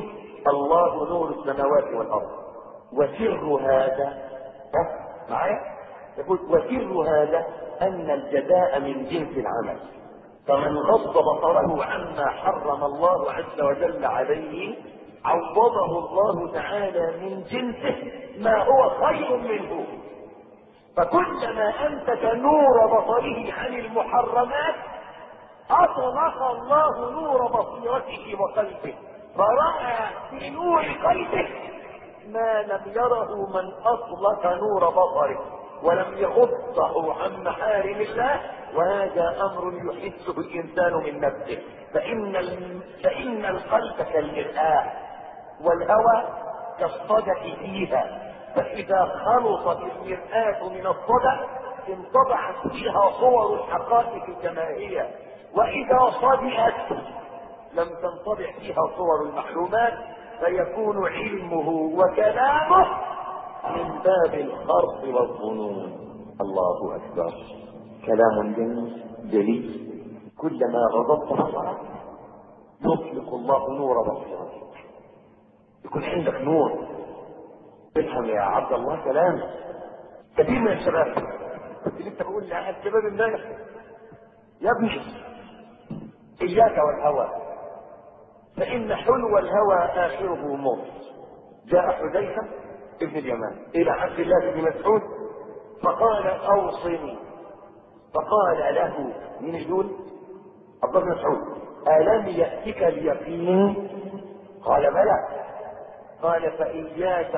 الله نور السماوات والارض. وسر هذا ها معايا يقول وسر هذا ان الجزاء من جنس العمل، فمن غض بصره عما حرم الله عز وجل عليه عوضه الله تعالى من جنسه ما هو خير منه. فكلما انتج نور بصره عن المحرمات اطلق الله نور بصيرته وقلبه، فرأى في نور قلبه ما لم يره من اطلق نور بصره ولم يغضه عن محارم الله. وهذا امر يحسه الانسان من نفسه. فان فان القلب كالمرآة والهوى كالصدى فيها، فاذا خلطت المرآة من الصدى انطبعت فيها صور الحقائق كما هي، واذا صدئت لم تنطبع فيها صور المعلومات، فيكون علمه وكلامه من باب الخرق والظنون. الله اكبر، كلام جليل. كلما غضبت بصرك يطلق الله نور بصرك، يكون عندك نور. افهم يا عبد الله كلام كثير من الشباب كنت لسه بقول لأحد الشباب امبارح يا ابني اياك والهوى فان حلو الهوى اخره موت. جاء حذيفه ابن اليمان الى عبد الله بن مسعود فقال اوصني، فقال له من يقول عبد الله بن مسعود الم ياتك اليقين؟ قال بلى. قال فاياك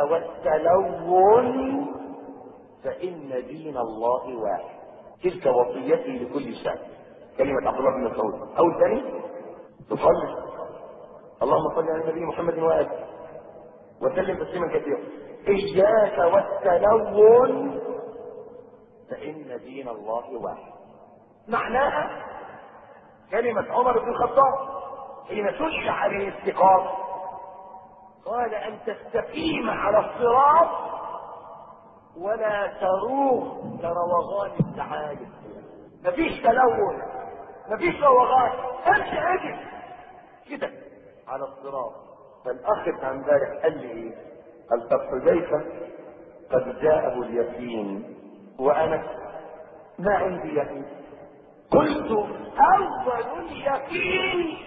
والتلون فان دين الله واحد. تلك وصيتي لكل شاب. كلمه عبد الله بن مسعود. او الثاني تصلي اللهم صل على النبي محمد واله وسلم تسليما كثيرا. اياك والتلون فان دين الله واحد. معناها كلمه عمر بن الخطاب حين سئل عن الاستقامه قال ان تستقيم على الصراط ولا تروغ كروغان الثعالب. مفيش تلون، مفيش روغان، امشي عدل كده على الصراط. فالاخ بتاع امبارح قال لي ايه؟ قال طب حذيفه قد جاءه اليقين وانا ما عندي يقين. قلت اول اليقين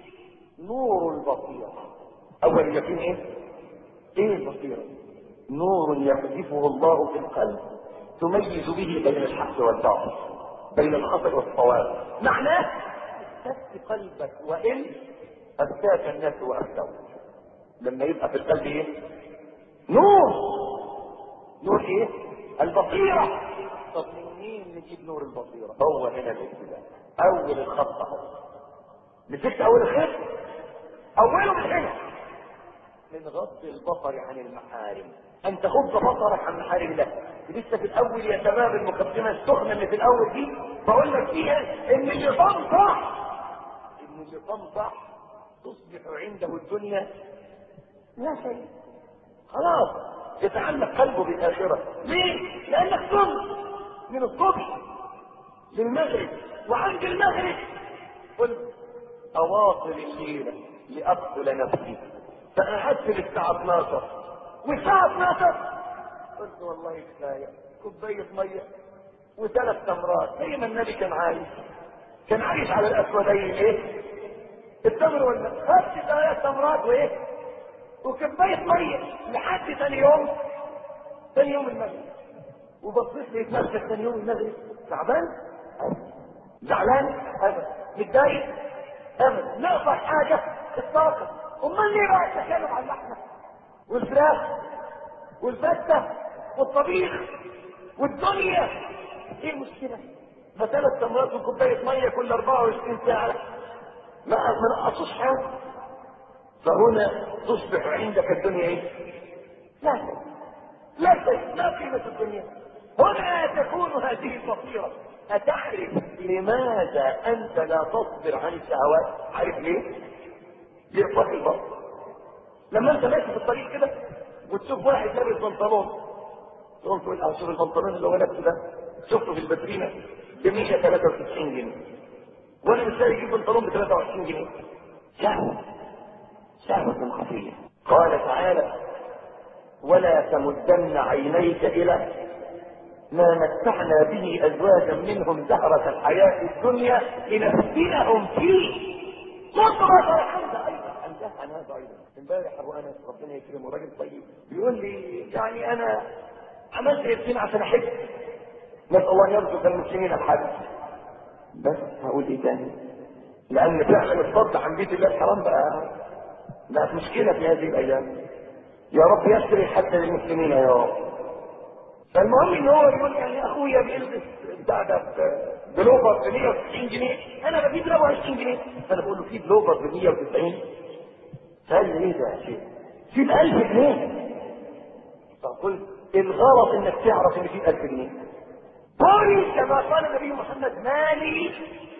نور البصيره. اول اليقين ايه؟ ايه البصيره؟ نور يقذفه الله في القلب تميز به بين الحق والباطل، بين الخطأ والصواب. معناه تفتح قلبك وان افتاك الناس وافتوك. لما يبقى في القلب ايه؟ نور. نور ايه؟ البصيره. طب منين نجيب نور البصيره؟ هو هنا الابتداء، اول الخط اهو. مسكت اول الخط اوله من هنا، من غض البصر عن المحارم. ان تغض بصرك عن محارم الله. لسه في الاول يا شباب المقدمه السخنه اللي في الاول دي بقول لك فيها ان اللي تنصح ان اللي تنصح تصبح عنده الدنيا لا شيء. خلاص يتعلق قلبه بالاخره. ليه؟ لانك كنت من الصبح للمغرب، وعند المغرب قلت اواصل الليله لاقتل نفسي، فقعدت للساعه اتناشر، والساعه اتناشر قلت والله كفايه كوبايه ميه وثلاث تمرات زي ما النبي كان عايش. كان عايش على الاسودين ايه؟ التمر ولا خدت ثلاث تمرات وايه؟ وكوبايه ميه لحد ثاني يوم ثاني يوم المغرب. وبصيت لي نفسك ثاني يوم المغرب تعبان؟ زعلان؟ ابدا. متضايق؟ ابدا. ناقصك حاجه؟ الطاقه. امال ليه بقى التكلم عن اللحمه والفراخ والفته والطبيخ والدنيا؟ ايه المشكله؟ ما ثلاث تمرات وكوبايه ميه كل اربعه وعشرين ساعه ما ما نقصوش حاجه. فهنا تصبح عندك الدنيا ايه؟ لا شيء، لا شيء، لا قيمه الدنيا. هنا تكون هذه البصيره. أتعرف لماذا أنت لا تصبر عن الشهوات؟ عارف ليه؟ لإطلاق البصر. لما أنت ماشي في الطريق كده وتشوف واحد لابس بنطلون تقوم تقول أه شوف البنطلون اللي هو لابسه ده شفته في الباترينا ب مية وثلاثة وتسعين جنيه وأنا مش لاقي أجيب بنطلون ب ثلاثة وعشرين جنيه. شهوة، شهوة خفية. قال تعالى ولا تمدن عينيك الى ما متعنا به ازواجا منهم زهرة الحياة الدنيا لنفتنهم فيه. مطرة الحمد ايضا انتهى عن هذا ايضا. امبارح ابو انس ربنا يكرمه راجل طيب بيقول لي يعني انا عملت ايه عشان احب، نسال الله ان يرزق المسلمين الحج. بس هقول ايه تاني؟ لان فعلا الصد عن بيت الله الحرام بقى بقت مشكله في هذه الايام. يا رب يسر الحج للمسلمين يا رب. فالمهم ان هو يقول يعني اخويا بيلبس بتاع ده بلوفر ب مية وتسعين جنيه، انا بجيب له عشرين جنيه. فانا بقول له في بلوفر ب مية وتسعين؟ قال لي ايه ده يا شيخ؟ في ب ألف جنيه. فقلت الغلط انك تعرف ان في ألف جنيه. قولي كما قال النبي محمد مالي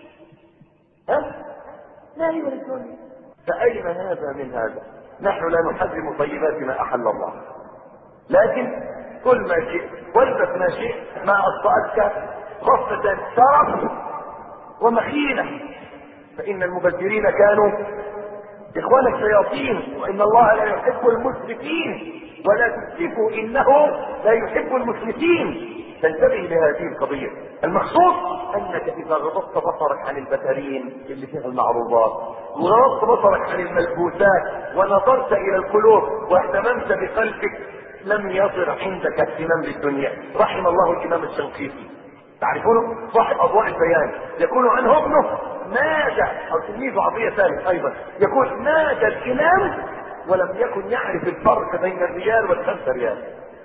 ها مالي وللدنيا. فأين هذا من هذا؟ نحن لا نحرم طيبات ما أحل الله، لكن كل ما شئت والبس ما شئت ما أصطأتك خفة شرف ومخيلة، فإن المبذرين كانوا إخوان الشياطين، وإن الله لا يحب المسرفين ولا تسرفوا إنه لا يحب المسرفين. تنتبه لهذه القضية. المقصود أنك إذا غضضت بصرك عن البتارين اللي فيها المعروضات وغضضت بصرك عن الملبوسات ونظرت إلى القلوب واهتممت بقلبك لم يصر عندك اهتمام بالدنيا. رحم الله الإمام الشنقيطي، تعرفونه؟ صاحب أضواء البيان، يقول عنه ابنه ماذا أو تلميذه عطية ثالث أيضا يقول ماذا الإمام ولم يكن يعرف الفرق بين الريال والخمسة ريال.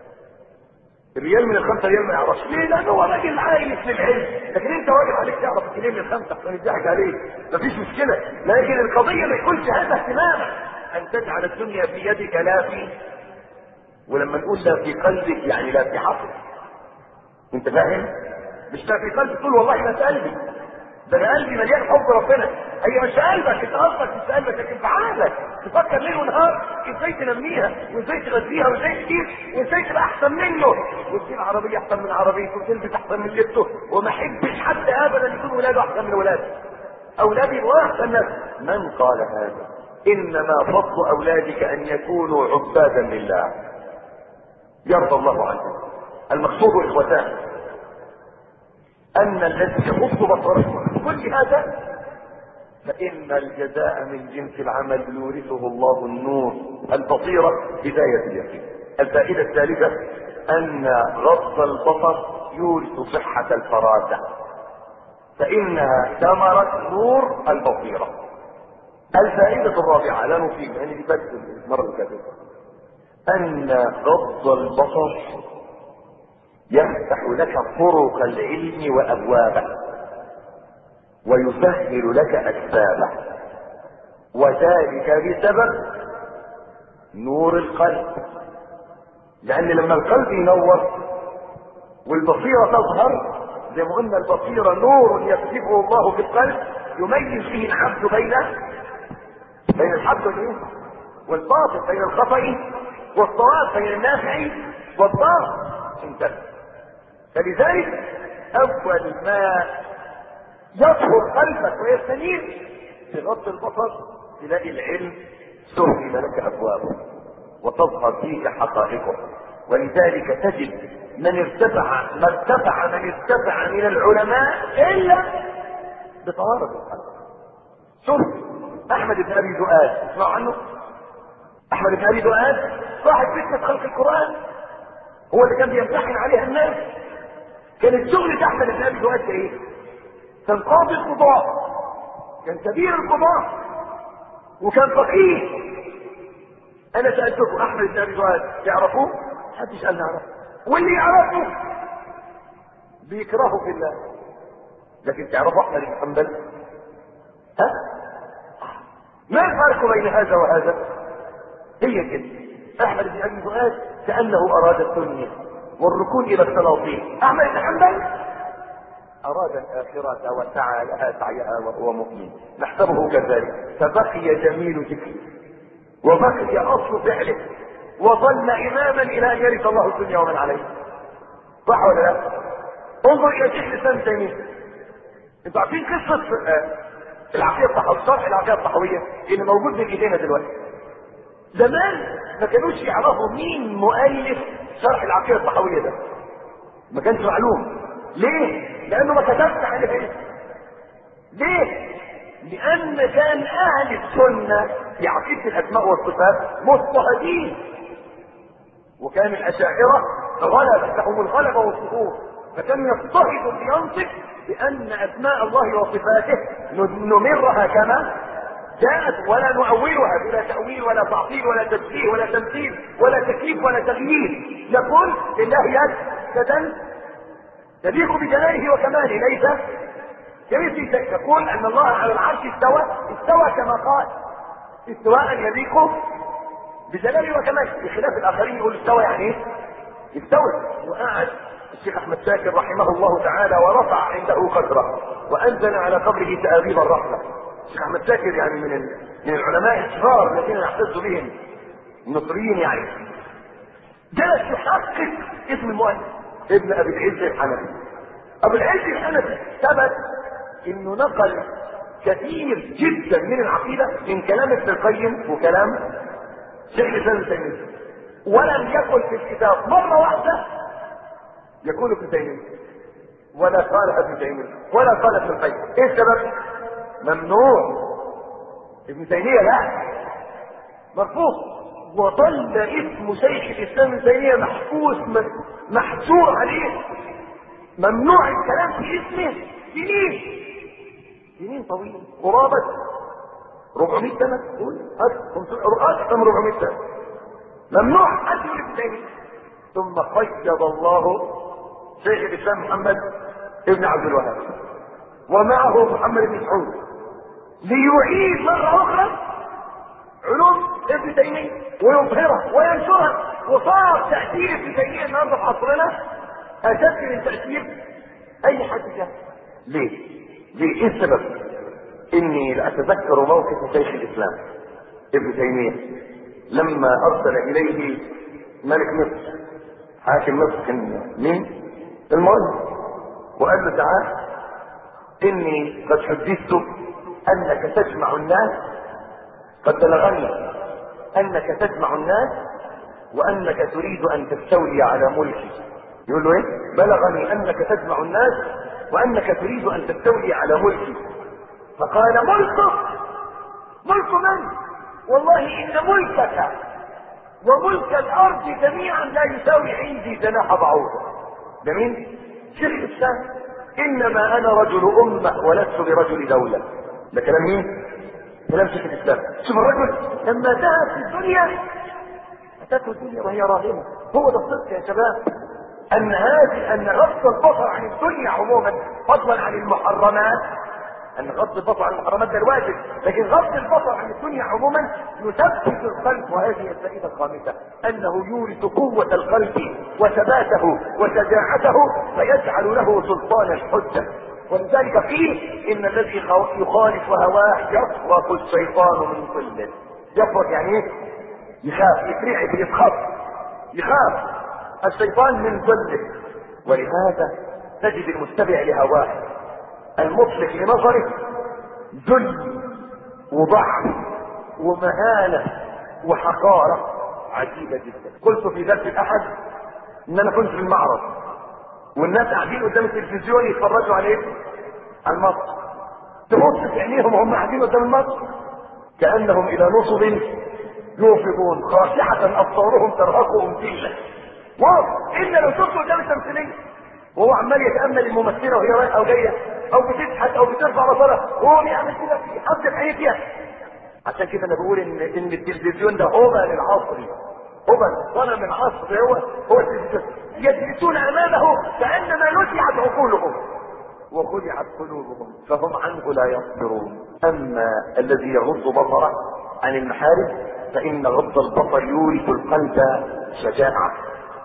الريال من الخمسة ريال ما يعرفش ليه؟ لأنه هو راجل عايش للعلم، لكن أنت واجب عليك تعرف الجنيه من الخمسة عشان يضحك عليك، مفيش مشكلة. لكن القضية ما يكونش هذا اهتمامك، أن تجعل الدنيا في يدك لا في، ولما نقول لا في قلبك يعني لا في عقلك. أنت فاهم؟ مش لا في قلبك تقول والله ما في قلبي، ده انا قلبي مليان حب ربنا. هي مش قلبك، انت قصدك مش قلبك لكن في عقلك تفكر ليل ونهار ازاي تنميها وازاي تغذيها وازاي تجيب وازاي تبقى احسن منه وتجيب عربيه احسن من عربيته وتلبس احسن من لبسه. وما احبش حد ابدا يكون ولاده احسن من ولاده، اولادي يبقوا احسن ناس. من قال هذا؟ انما فضل اولادك ان يكونوا عبادا لله يرضى الله عنهم. المقصود اخوتان ان الذي يغض بصره كل هذا فان الجزاء من جنس العمل يورثه الله النور البصيره بدايه اليقين. الفائده الثالثه ان غض البصر يورث صحه الفراسه فانها ثمره نور البصيره. الفائده الرابعه لا نطيل يعني دي بس المره اللي فاتت ان غض البصر يفتح لك طرق العلم وابوابه ويسهل لك اسبابه، وذلك بسبب نور القلب. لان لما القلب ينور والبصيره تظهر، زي ما قلنا البصيره نور يكتبه الله في القلب يميز به العبد بين بين الحق والباطل، بين الخطا والصواب، بين النافع والضار. انتبه. فلذلك اول ما يطهر قلبك ويستنير في غض البصر تلاقي العلم سهل لك ابوابه وتظهر فيك حقائقه. ولذلك تجد من ارتفع ما ارتفع من ارتفع من العلماء الا بطهارة القلب. شوف احمد بن ابي دؤاد، اسمعوا عنه. احمد بن ابي دؤاد صاحب فتنة خلق القرآن، هو اللي كان بيمتحن عليها الناس. كان الشغل احمد بن ابي دؤاد ايه؟ كان قاضي القضاء، كان كبير القضاء، وكان فقيه. انا سالتكم احمد بن ابي دؤاد تعرفوه؟ محدش قال نعرفه، واللي يعرفه بيكرهه في الله. لكن تعرفوا احمد بن حنبل؟ ها؟ ما الفرق بين هذا وهذا؟ هي كده. احمد بن ابي دؤاد كانه اراد الدنيا والركون الى السلاطين. احمد بن حنبل اراد الاخره وسعى لها سعيها وهو مؤمن، نحسبه كذلك. فبقي جميل ذكره وبقي اصل فعله وظل اماما الى ان يرث الله الدنيا ومن عليها. صح ولا لا؟ انظر الى شيخ الاسلام تيميه. انتوا عارفين قصه العقيده الطحاويه، شرح العقيده الطحاويه اللي موجود بين ايدينا دلوقتي. زمان ما كانوش يعرفوا مين مؤلف شرح العقيدة الطحاوية ده، ما كانش معلوم. ليه؟ لانه ما كتبش عليه اسم. ليه؟ لان كان اهل السنة في عقيدة الاسماء والصفات مضطهدين، وكان الاشاعرة غلبة لهم الغلبة والظهور، فكان يضطهد وينطق بان اسماء الله وصفاته نمرها كما جاءت ولا نؤولها بلا تأويل ولا تعطيل ولا تشبيه ولا تمثيل ولا تكييف ولا تغيير. نقول لله يد يدا تليق بجلاله وكماله ليس كمثله شيء. نقول ان الله على العرش استوى استوى كما قال استواء يليق بجلاله وكماله، بخلاف الاخرين يقول استوى يعني ايه؟ استوى. وقعد الشيخ احمد شاكر رحمه الله تعالى ورفع عنده قدره وانزل على قبره تآبيب الرحمه. الشيخ احمد شاكر يعني من من العلماء الكبار الذين يعتز بهم المصريين، يعني جلس يحقق اسم المؤلف ابن ابي العز الحنفي. ابو العز الحنفي ثبت انه نقل كثير جدا من العقيده من كلام ابن القيم وكلام شيخ الاسلام ابن تيميه، ولم يكن في الكتاب مره واحده يقول ابن تيميه ولا قال ابن تيميه ولا قال ابن القيم. ايه السبب؟ ممنوع. ابن تيميه لا، مرفوض. وظل اسم شيخ الاسلام ابن تيميه محبوس محجور عليه، ممنوع الكلام في اسمه سنين سنين طويله، قرابه أربعمائة سنه، تقول اكثر من أربعمائة سنه ممنوع حد يقول ابن تيميه. ثم قيد الله شيخ الاسلام محمد ابن عبد الوهاب ومعه محمد بن سعود ليعيد مرة أخرى علوم ابن تيمية ويظهرها وينشرها، وصار تأثير ابن تيمية النهارده في عصرنا أشد من تأثير أي حد كان. ليه؟ ليه؟ إيه السبب؟ إني لأتذكر موقف شيخ الإسلام ابن تيمية لما أرسل إليه ملك مصر حاكم مصر كان مين؟ المؤلف، وقال له تعال إني قد حدثت انك تجمع الناس، قد بلغني انك تجمع الناس وانك تريد ان تستولي على ملكي. يقول له ايه؟ بلغني انك تجمع الناس وانك تريد ان تستولي على ملكي. فقال ملكك؟ ملك من؟ والله ان ملكك وملك الارض جميعا لا يساوي عندي جناح بعوضه. ده مين؟ شيخ الاسلام. انما انا رجل امه ولست برجل دوله. ده كلام مين؟ كلام شيخ الاسلام. شوف الرجل لما ذهب في الدنيا اتته الدنيا وهي راغمه. هو ده الصدق يا شباب، ان هذه ان غض البصر عن الدنيا عموما فضلا عن المحرمات، ان غض البصر عن المحرمات ده الواجب، لكن غض البصر عن الدنيا عموما يثبت القلب. وهذه الفائده الخامسه انه يورث قوه القلب وثباته وشجاعته فيجعل له سلطان الحجه. ولذلك قيل ان الذي يخالف هواه يفرط الشيطان من ظله. يفرط يعني ايه؟ يخاف، يترعب، يتخاف، يخاف الشيطان من ظله. ولهذا تجد المتبع لهواه المطلق لنظره ذل وضعف ومهانه وحقاره عجيبه جدا. قلت في درس الاحد ان انا كنت في المعرض والناس قاعدين قدام التلفزيون يتفرجوا على ايه؟ على الماتش. تبص في عينيهم وهم قاعدين قدام الماتش كانهم الى نصب يوفضون، خاشعه ابصارهم ترهقهم ذله. واو، الا لو شفته قدام التمثيليه وهو عمال يتامل الممثله وهي رايحه وجايه او بتضحك او بترفع بصرها وهو بيعمل كده يحط في عينيه فيها. عشان كده انا بقول ان ان التلفزيون ده هو للعصر، هو صنم من عصر، هو هو التلفزيون. يجلسون امامه كانما نزعت عقولهم وخدعت قلوبهم فهم عنه لا يصبرون. اما الذي يغض بصره عن المحارم فان غض البصر يورث القلب شجاعه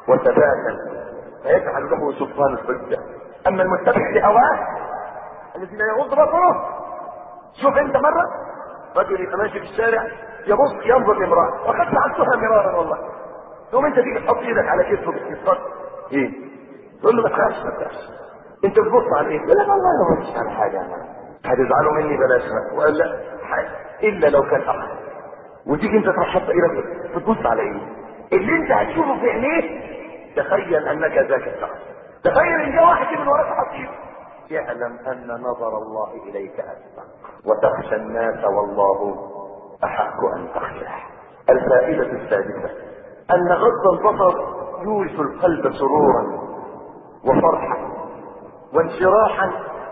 وثباتا فيجعل له سلطان الحجه. اما المتبع لهواه الذي لا يغض بصره، شوف انت مره رجل يبقى ماشي في الشارع يبص ينظر لامراه، وقد فعلتها مرارا والله، ثم انت تيجي تحط ايدك على كتفه باستفسار ايه؟ تقول له ما تخافش ما تخافش، انت بتبص على ايه؟ لا والله ما ببصش على حاجه، انا هتزعلوا مني بلاش. وقال لا حاجة. الا لو كان اخ وتيجي انت تروح حاطط ايدك بتبص على ايه؟ اللي انت هتشوفه في عينيك تخيل انك ذاك الشخص. تخيل ان جه واحد من وراك حطيب، اعلم ان نظر الله اليك اسبق، وتخشى الناس والله احق ان تخشاه. الفائدة السادسة ان غض البصر يورث القلب سرورا وفرحا وانشراحا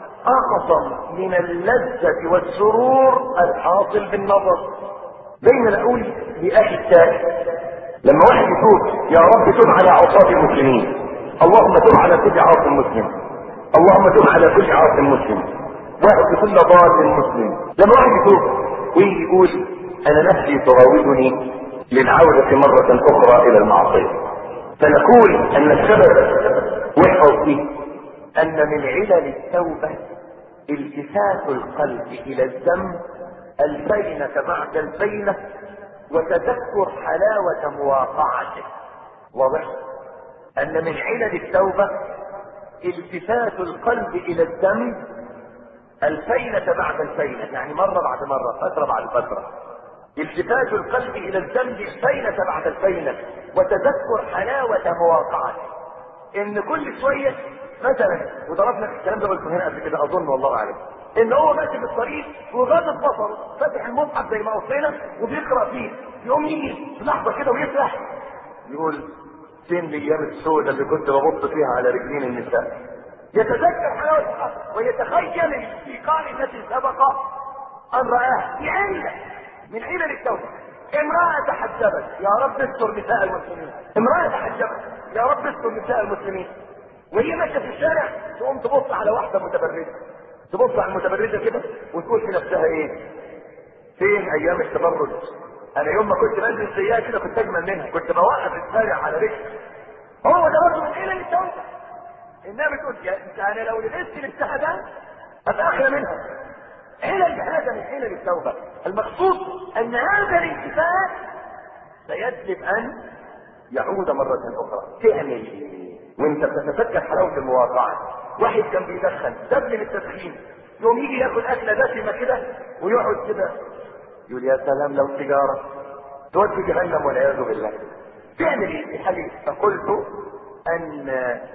اعظم من اللذة والسرور الحاصل بالنظر. دايما اقول لاخي التائب لما واحد يقول يا رب تب على عصاة المسلمين، اللهم تب على كل عاص مسلم، اللهم تب على كل عاص مسلم، واحد كل ضال مسلم. لما واحد يتوب ويجي يقول انا نفسي تراودني للعودة مرة اخرى الى المعصية، فنقول ان السبب واحفظ فيه ان من علل التوبة التفات القلب الى الذنب البينة بعد البينة وتذكر حلاوة مواقعته. واضح ان من علل التوبة التفات القلب الى الذنب البينة بعد البينة، يعني مرة بعد مرة، فترة بعد فترة. التفات القلب الى الذنب البينة بعد البينة وتذكر حلاوة مواقعته. ان كل شوية مثلا، وضربنا في الكلام ده قلته هنا قبل كده اظن والله اعلم، ان هو ماشي في الطريق وغاضب بصره فاتح المصحف زي ما قلنا وبيقرا فيه، يقوم يجي في لحظه كده ويفتح يقول فين الايام السوداء اللي كنت ببص فيها على رجلين النساء. يتذكر حلاوه الحق ويتخيل الاستيقاظ التي سبق ان راها. في عله من علل التوبه امراه تحجبت، يا رب استر نساء المسلمين. امراه تحجبت، يا رب استر نساء المسلمين. وهي ماشيه في الشارع تقوم تبص على واحده متبرجه، تبص على المتبرجه كده وتقول في نفسها ايه؟ فين ايام التبرج؟ انا يوم ما كنت بنزل زيها كده كنت اجمل منها، كنت بوقف الشارع على رجلي. هو ده برضه من علل التوبه، انها بتقول يا انت انا لو لبست لبسها ده ابقى احلى منها. علل هذا من علل التوبه. المقصود ان هذا الانتفاع سيجلب ان يعود مره اخرى. تعمل ايه وانت بتتفكر حلاوه المواقعه؟ واحد كان بيدخن ساب من التدخين، يوم يجي ياكل اكله دسمه كده ويقعد كده يقول يا سلام لو سيجاره تودي جهنم والعياذ بالله. تعمل ايه في حالي؟ فقلت ان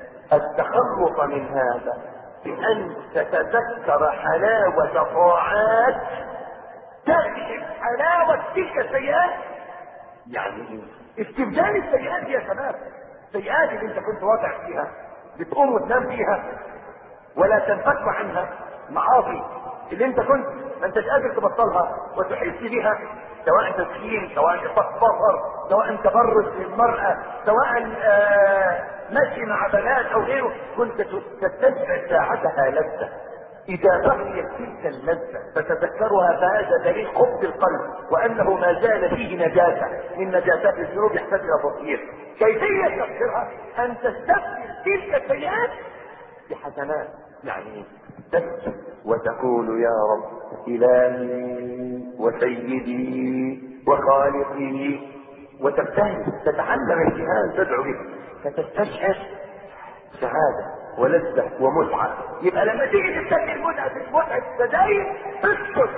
التخلص من هذا بان تتذكر حلاوه طاعات تكشف حلاوه تلك السيئات. يعني ايه؟ استبدال السيئات يا شباب، السيئات اللي انت كنت واقع فيها بتقوم وتنام فيها ولا تنفك عنها، معاصي اللي انت كنت ما انتش قادر تبطلها وتحس بها، سواء تدخين، سواء اطلاق بصر، سواء تبرج للمرأة، سواء آه مشي مع بنات او غيره، كنت تستشعر ساعتها لذة. اذا بقيت تلك اللذة فتذكرها فهذا دليل قبض القلب وانه ما زال فيه نجاسة من نجاسات الذنوب يحتاج الى تطهير. كيفية تطهيرها؟ ان تستبدل تلك السيئات بحسنات. يعني تسجد وتقول يا رب إلهي وسيدي وخالقي، وتبتهل تتعلم الجهاد تدعو به فتستشعر سعادة ولذة ومتعة. يبقى لما تيجي تستشعر متعة متعة السجاير تسكت،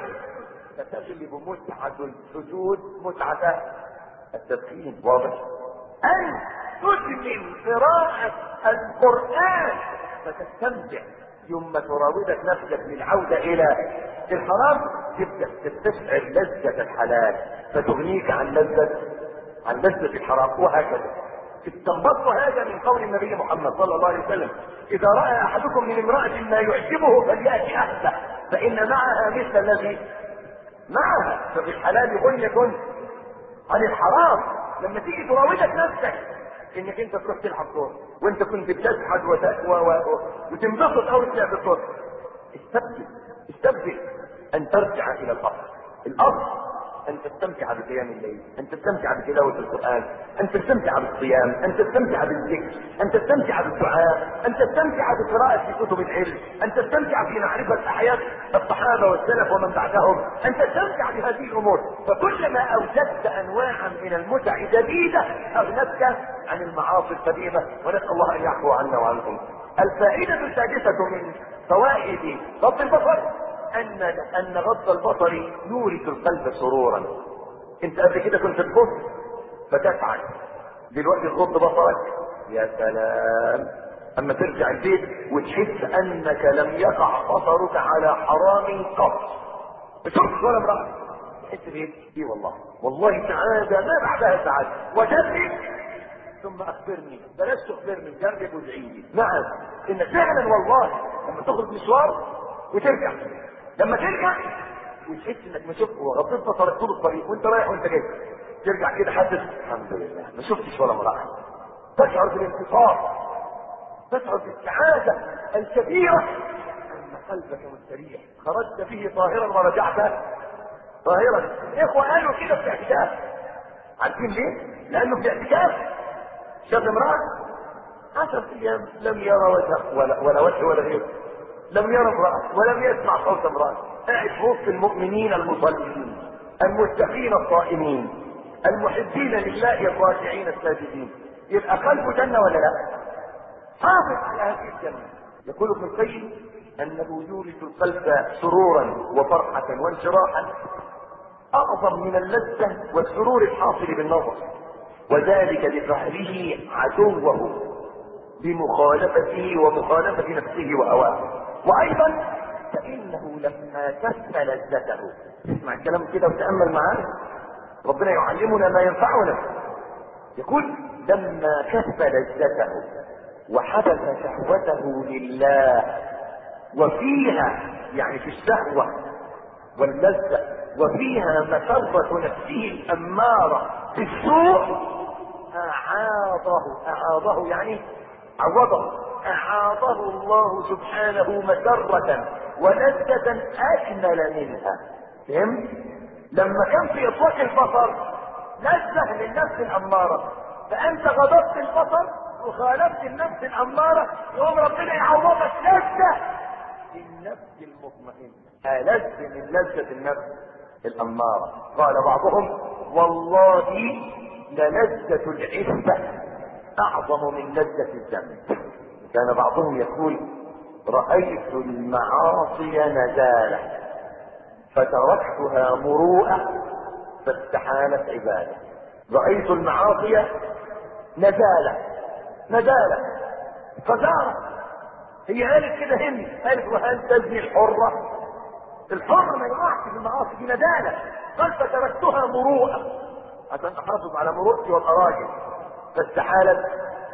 فتجلب متعة السجود متعة التدخين. واضح؟ أن تجمل قراءة القرآن فتستمتع، ثم تراودك نفسك للعودة الى الحرام تبدأ تستشعر لذة الحلال فتغنيك عن لذة عن لذة الحرام، وهكذا. استنبطت هذا من قول النبي محمد صلى الله عليه وسلم: اذا رأى احدكم من امرأة ما يعجبه فليأتي اهله فان معها مثل الذي معها. ففي الحلال غنية عن الحرام. لما تيجي تراودك نفسك انك انت تروح تلعب كوره وانت كنت بتسحد وت... و... و... وتنبسط او تلعب الكوره، استبدل استبدل ان ترجع الى الاصل. الاصل ان تستمتع بقيام الليل، ان تستمتع بتلاوه القران، ان تستمتع بالصيام، ان تستمتع بالذكر، ان تستمتع بالدعاء، ان تستمتع بقراءه في كتب العلم، ان تستمتع في معرفه احياء الصحابه والسلف ومن بعدهم، ان تستمتع بهذه الامور. فكلما اوجدت انواعا من المتع جديده اغنتك عن المعاصي القديمه، ونسال الله ان يعفو عنا وعنكم. الفائده السادسه من فوائد غض البصر ان ان غض البصر يورث القلب سرورا. انت قبل كده كنت تبص فتفعل، دلوقتي تغض بصرك. يا سلام اما ترجع البيت وتحس انك لم يقع بصرك على حرام قط، بشوف ولا امرأة، تحس بايه؟ ايه والله والله سعادة ما بعدها سعادة. وجرب ثم اخبرني، بلاش تخبرني، جرب وادعيلي. نعم انك فعلا والله لما تخرج مشوار وترجع، لما ترجع وتحس انك ما شفت وغضيت بصرك طول الطريق وانت رايح وانت جاي، ترجع كده حاسس الحمد لله ما شفتش ولا امرأة، تشعر بالانتصار، تشعر بالسعادة الكبيرة ان قلبك مستريح، خرجت فيه طاهرا ورجعت طاهرا. اخوة قالوا كده في اعتكاف، عارفين ليه؟ لانه في اعتكاف شاف امرأة عشرة ايام لم يرى وجه ولا ولا وجه ولا غيره، لم يرى امرأة ولم يسمع صوت امرأة، قاعد في وسط المؤمنين المصلين المتقين الصائمين المحبين لله الراكعين الساجدين، يبقى قلبه جنة ولا لا؟ حافظ على هذه الجنة. يقول ابن القيم انه يورث القلب سرورا وفرحة وانشراحا اعظم من اللذة والسرور الحاصل بالنظر، وذلك لقهره عدوه بمخالفته ومخالفة نفسه وهواه. وايضا فانه لما كف لذته، اسمع الكلام كده وتأمل معاه، ربنا يعلمنا ما ينفعنا. يقول لما كف لذته وحبس شهوته لله، وفيها يعني في الشهوة واللذة وفيها مسرة نفسه الأمارة في السوء، أعاضه أعاضه يعني عوضه أعاضه الله سبحانه مسرة ولذة أكمل منها. فهمت؟ لما كان في إطلاق البصر لذة للنفس الأمارة، فأنت غضبت البصر وخالفت النفس الأمارة، يوم ربنا يعوضك لذة للنفس المطمئنة، ألذ من لذة النفس الأمارة. قال بعضهم والله للذة العفة أعظم من لذة الذنب. كان بعضهم يقول رأيت المعاصي نزالة فتركتها مروءة فاستحالت عبادة. رأيت المعاصي نزالة نزالة فزارة، هي قالت كده هند، قالت وهل تزني الحرة؟ الحر ما يقعش في المعاصي دي ندالة، قال فتركتها مروءة عشان احافظ على مروءتي والاراجل، فاستحالت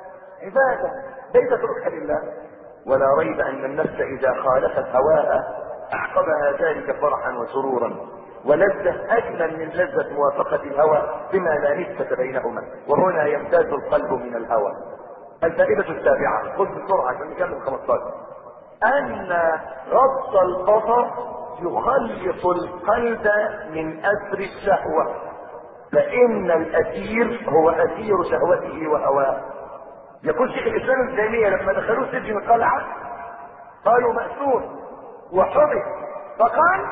عبادة ليس تركها لله. ولا ريب ان النفس اذا خالفت هواها اعقبها ذلك فرحا وسرورا ولذة اجمل من لذة موافقة الهوى بما لا نسبة بينهما، وهنا يمتاز القلب من الهوى. الفائدة السابعة، خذ بسرعة عشان نكمل خمسة عشر، ان غض البصر يخلص القلب من اثر الشهوة، فان الاسير هو اسير شهوته وهواه. يقول شيخ الاسلام ابن تيمية لما دخلوه سجن القلعة قالوا مأسور وحبس، فقال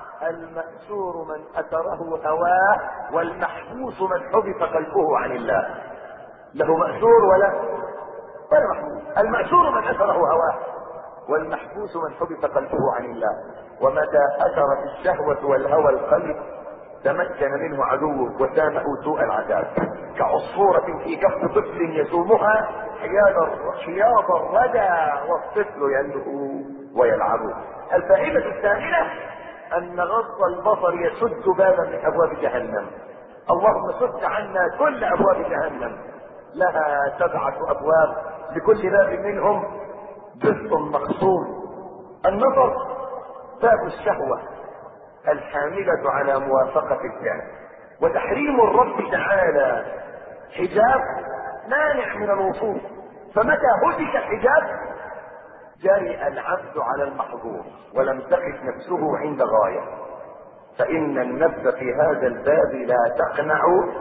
المأسور من اثره هواه والمحبوس من حبس قلبه عن الله. له مأسور ولا ولا محبوس، المأسور من اثره هواه والمحبوس من حبس قلبه عن الله. ومتى اثرت الشهوة والهوى القلب تمكن منه عدوه وسامه سوء العذاب، كعصفورة في كف طفل يسومها حياض الردى والطفل يلهو ويلعب. الفائدة الثانية ان غض البصر يسد بابا من ابواب جهنم. اللهم سد عنا كل ابواب جهنم، لها سبعة ابواب لكل باب منهم جزء مقسوم. النظر باب الشهوة الحاملة على موافقة الله، وتحريم الرب تعالى حجاب مانع من الوصول، فمتى هتك الحجاب جرئ العبد على المحظور ولم تقف نفسه عند غاية، فإن النفس في هذا الباب لا تقنع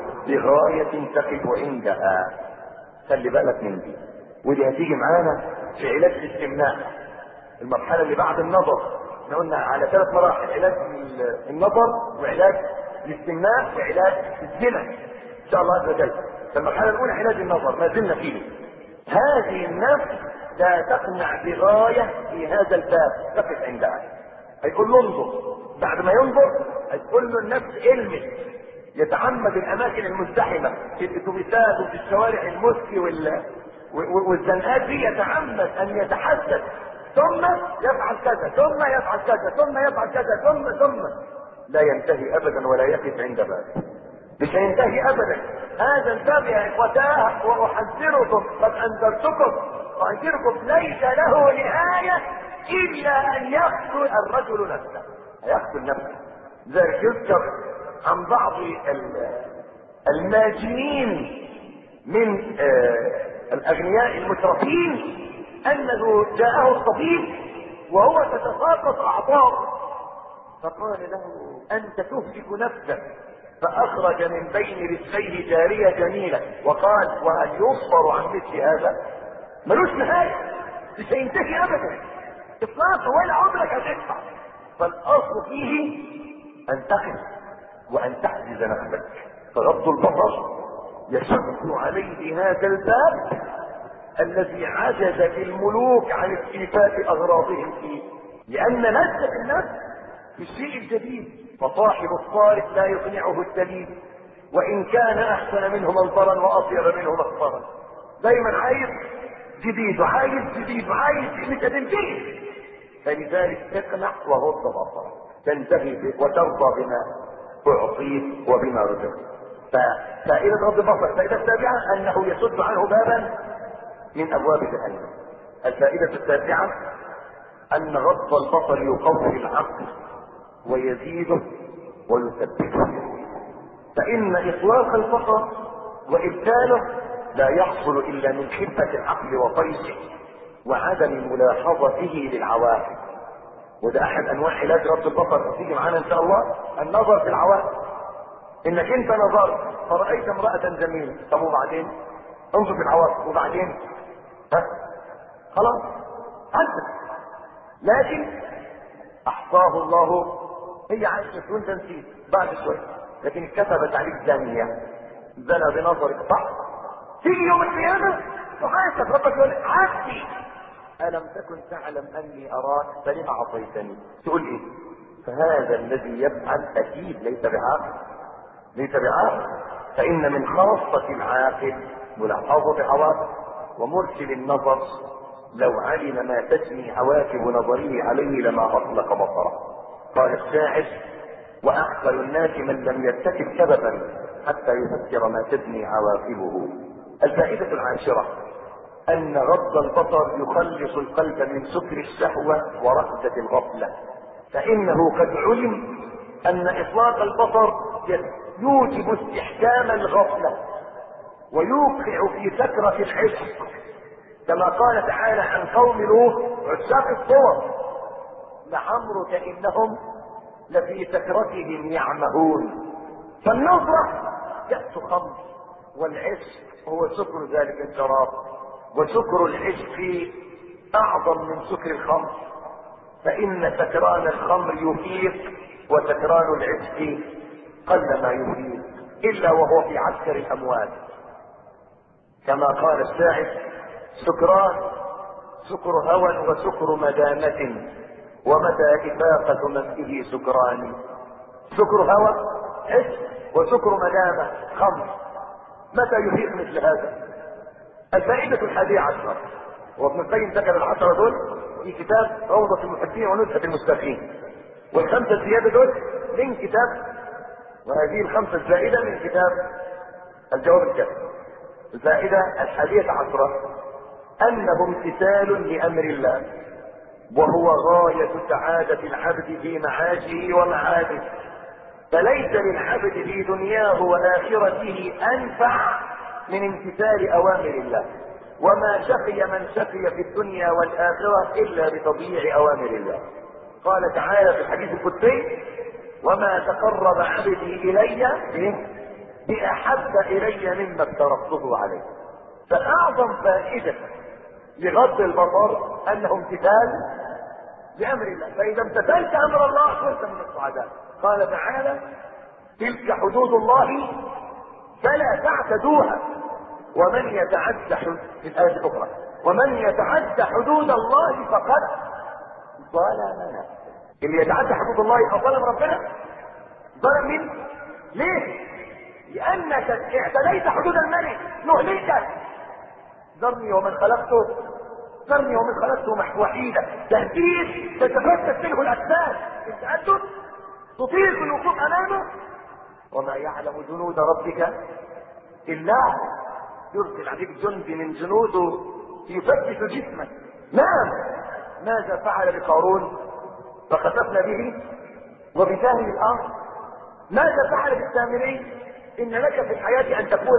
بغاية تقف عندها. خلي بالك من دي، ودي هتيجي معانا في علاج الاستمناء، المرحلة اللي بعد النظر. احنا قلنا على ثلاث مراحل: علاج النظر وعلاج الاستمناء وعلاج الزنا ان شاء الله عز وجل. فالمرحلة الاولى علاج النظر ما زلنا فيه. هذه النفس لا تقنع بغاية في هذا الباب تقف عندها، هيقول له انظر، بعد ما ينظر هتقول له النفس المس يتعمد الاماكن المزدحمه في الاتوبيسات وفي الشوارع المسكي وال والزنقات دي، يتعمد ان يتحدث ثم يفعل كذا ثم يفعل كذا ثم يفعل كذا ثم ثم لا ينتهي ابدا ولا يقف عند باب، مش هينتهي ابدا. هذا الباب يا اخوتاه واحذركم، قد انذرتكم واحذركم، ليس له نهايه الا ان يقتل الرجل نفسه، هيقتل نفسه. ذلك يذكر عن بعض الماجنين من الاغنياء المترفين انه جاءه الطبيب وهو تتساقط اعضاؤه، فقال له انت تهلك نفسك، فاخرج من بين رجليه جاريه جميله وقال وهل يصبر عن مثل هذا؟ ملوش نهايه، مش هينتهي ابدا اطلاقا ولا عمرك هتدفع. فالاصل فيه ان تقف وان تحجز نفسك. فغض البصر يشد عليه هذا الباب الذي عجزت الملوك عن استيفاء اغراضهم فيه، لان لذة النفس في الشيء الجديد، فصاحب الصارف لا يقنعه الدليل وان كان احسن منه منظرا واطيب منه مخبرا. دايما عايز جديد وعايز جديد وعايز مش هتنتهي، فلذلك تقنع وغض بصرك، تنتهي وترضى بما اعطيت وبما رزقت. ففائدة غض البصر الفائدة السابعة انه يسد عنه بابا من ابواب جهنم. الفائدة التاسعة ان غض البصر يقوي العقل ويزيده ويثبته، فان اطلاق البصر وابداله لا يحصل الا من خفة العقل وطيشه وعدم ملاحظته للعواقب. وده احد انواع علاج غض البصر، تيجي معانا ان شاء الله، النظر في العواقب. انك انت نظرت فرأيت امرأة جميلة، طب وبعدين؟ انظر في العواقب وبعدين ها خلاص عدت، لكن احصاه الله، هي عاشت وانت نسيت بعد شويه، لكن اتكتبت عليك زانيه، زنى بنظرك صح، تيجي يوم القيامه تحاسب ربك يقول عبدي الم تكن تعلم اني اراك فلم عصيتني، تقول ايه؟ فهذا الذي يفعل اكيد ليس بعاقل، ليس بعاقل، فان من خاصه العاقل ملاحظه عواقب، ومرسل النظر لو علم ما تجني عواقب نظره عليه لما اطلق بصره. قال الشاعر واعقل الناس من لم يرتكب سببا حتى يفكر ما تجني عواقبه. الفائدة العاشرة ان غض البصر يخلص القلب من سكر الشهوة وركزة الغفلة، فانه قد علم ان اطلاق البصر يوجب استحكام الغفلة ويوقع في سكرة العشق، كما قال تعالى عن قوم لوط عشاق الصور لعمرك انهم لفي سكرتهم يعمهون. فالنظرة كأس خمر، والعشق هو سكر ذلك الشراب، وسكر العشق اعظم من سكر الخمر، فان سكران الخمر يفيق وسكران العشق قل ما يفيق الا وهو في عسكر الاموال، كما قال الشاعر سكران سكر هوى وسكر مدامة ومتى إفاقة من به سكران. سكر هوى عشق وسكر مدامة خمر، متى يفيق مثل هذا؟ الفائدة الحادية عشرة، وابن القيم ذكر العشرة دول في كتاب روضة المحبين ونزهة المستقيم، والخمسة الزيادة دول من كتاب، وهذه الخمسة الزائدة من كتاب الجواب الكافي. الفائدة الحادية عشرة انه امتثال لامر الله، وهو غاية سعادة العبد في معاشه ومعاده، فليس للعبد في دنياه واخرته انفع من امتثال اوامر الله، وما شقي من شقي في الدنيا والاخرة الا بتضييع اوامر الله. قال تعالى في الحديث القدسي وما تقرب عبدي الي باحب الي مما افترضته عليه. فاعظم فائدة لغض البصر انه امتثال لامر الله، فاذا امتثلت امر الله كنت من السعداء. قال تعالى تلك حدود الله فلا تعتدوها ومن يتعد حدود، في الايه الاخرى ومن يتعد حدود الله فقد ظلم نفسه. اللي يتعدى حدود الله يبقى ظلم ربنا. ظلم مين؟ ليه؟ لانك اعتديت حدود الملك نهلكك. ذرني ومن خلقته ذرني ومن خلقته وحيدا. تهديد تتفتت منه الاجساد، التأدب تطيق الوقوف امامه. وما يعلم جنود ربك الا هو. يرسل عليك جند من جنوده يفتش جسمك. نعم. ماذا فعل بقارون؟ فخسفنا به وبسهم الارض. ماذا فعل بالسامري؟ ان لك في الحياه ان تقول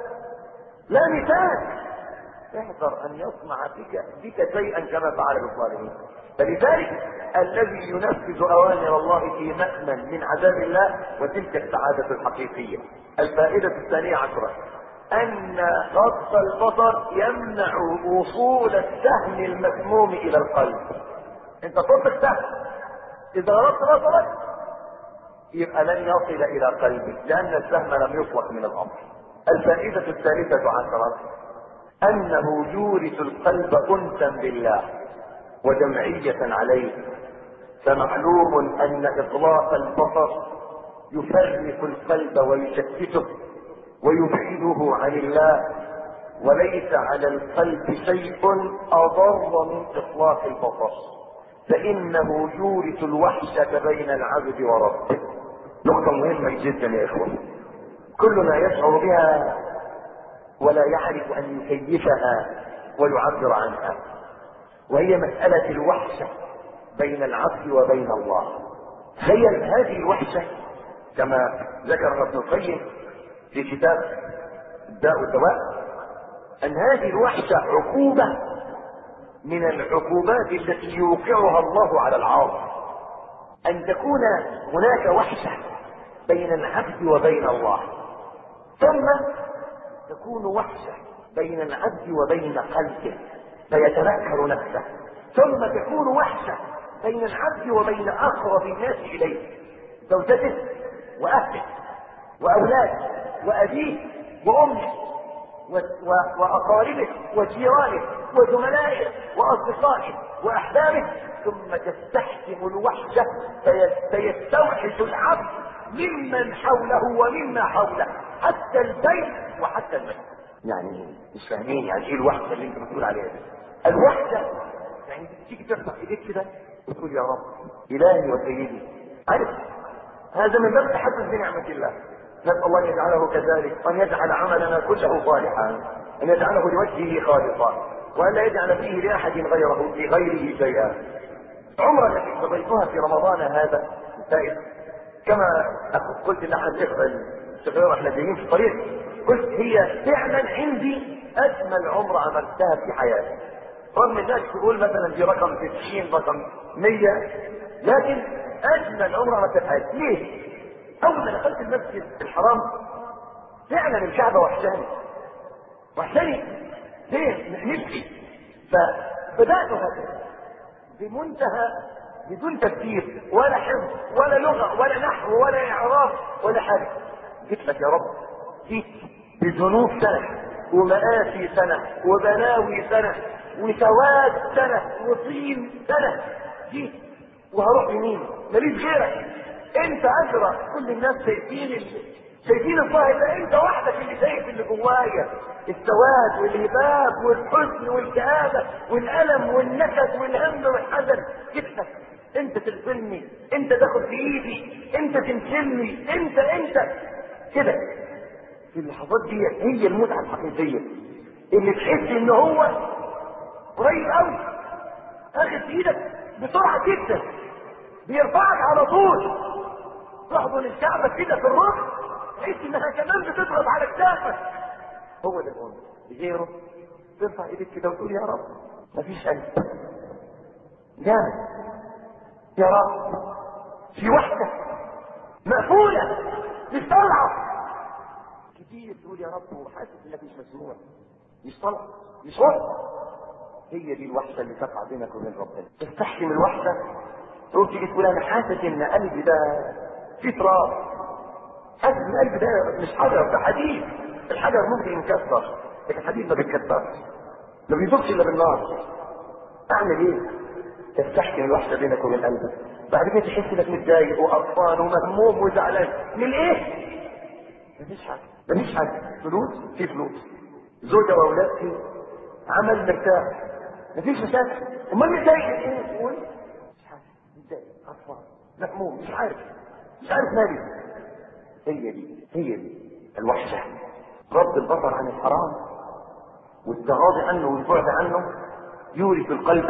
لا مثال. احذر ان يصنع بك بك شيئا كما فعل بالظالمين. فلذلك الذي ينفذ اوامر الله في مأمن من عذاب الله، وتلك السعاده الحقيقيه. الفائده الثانيه عشره ان غض البصر يمنع وصول السهم المسموم الى القلب. انت تطلق السهم، اذا غضت بصرك يبقى لن يصل الى قلبك، لان السهم لم يطلق من الامر. الفائده الثالثه عشره انه يورث القلب انسا بالله وجمعيه عليه. فمعلوم ان اطلاق البصر يفرق القلب ويشتته ويبعده عن الله، وليس على القلب شيء اضر من اطلاق البصر، فانه يورث الوحشة بين العبد وربه. نقطة مهمة جدا يا اخوة، كلنا يشعر بها ولا يعرف ان يكيفها ويعبر عنها، وهي مسألة الوحشة بين العبد وبين الله. هي هذه الوحشة كما ذكر ابن القيم في كتاب الداء والدواء، ان هذه الوحشة عقوبة من العقوبات التي يوقعها الله على العاصي. ان تكون هناك وحشة بين العبد وبين الله، ثم تكون وحشة بين العبد وبين قلبه فيتذكر نفسه، ثم تكون وحشة بين العبد وبين اقرب الناس اليه، زوجته واهله واولاده وابيه وامه واقاربه وجيرانه وزملائه واصدقائه واحبابه، ثم تستحكم الوحشة فيستوحش العبد ممن حوله ومما حوله حتى البيت وحتى الميت. يعني مش فاهمين يعني ايه الوحشة اللي انت بتقول عليها دي؟ الوحشة يعني تيجي ترفع ايديك كده وتقول يا رب الهي وسيدي. عارف هذا من باب تحدث بنعمة الله. نسأل الله ان يجعله كذلك، وان يجعل عملنا كله صالحا، ان يجعله لوجهه خالصا، وان لا يجعل فيه لاحد غيره لغيره شيئا. عمرة التي قضيتها في رمضان هذا الفائت، كما قلت لاحد الشيخ احنا جايين في الطريق، قلت هي فعلا عندي اجمل عمرة عملتها في حياتي. رغم الناس تقول مثلا دي رقم تسعين رقم مية، لكن اجمل عمرة عملتها في حياتي. ليه؟ اول ما دخلت المسجد الحرام فعلا الكعبة وحشاني وحشاني ليه؟ نفسي. فبدأت هكذا بمنتهى بدون تفكير ولا حفظ ولا لغة ولا نحو ولا اعراف ولا حاجة. جيت لك يا رب، جيت بذنوب سنة ومآسي سنة وبلاوي سنة وسواد سنة وطين سنة، جيت وهروح يمين ماليش غيرك. انت ادرى، كل الناس شايفين شايفين الظاهر ده، انت وحدك اللي شايف اللي جوايا، السواد والهباب والحزن والكآبة والألم والنكد والهم والحزن. جبتك انت تغفلني، انت تاخد بايدي، انت تمثلني، انت انت كده. في اللحظات دي هي المتعة الحقيقية، اللي تحس ان هو قريب قوي، اخذ في ايدك بسرعة جدا، بيرفعك على طول، تحضن الكعبة كده في الركن، تحس انها كمان بتضغط على كتافك. هو ده الأمر. بغيره ترفع ايدك كده وتقول يا رب مفيش قلب جامد، يا رب في وحدة مقفولة مش طالعة كتير، تقول يا رب وحاسس انك مش مسموع، مش طالع، مش وحدة. هي دي الوحدة اللي تقع بينك وبين ربنا. تستحكم الوحدة، تقول تيجي تقول انا حاسس ان قلبي ده في تراب، حاسس ان قلبي ده مش حجر، ده حديد. الحجر ممكن ينكسر لكن الحديد ما بيتكسرش، ما بيدوبش الا بالنار. اعمل ايه؟ تستحكم الوحدة بينك وبين قلبك. بعد كده تحس انك متضايق وقرفان ومهموم وزعلان من ايه؟ مفيش حاجه، مفيش حاجه. فلوس في فلوس، زوجه واولاد في، عمل مرتاح، مفيش مشاكل. امال متضايق ايه؟ يقول مش حاجه، متضايق، عصفان، مهموم، مش عارف، مش عارف مالي. هي دي هي دي الوحشه. غض البصر عن الحرام والتغاضي عنه والبعد عنه يورث القلب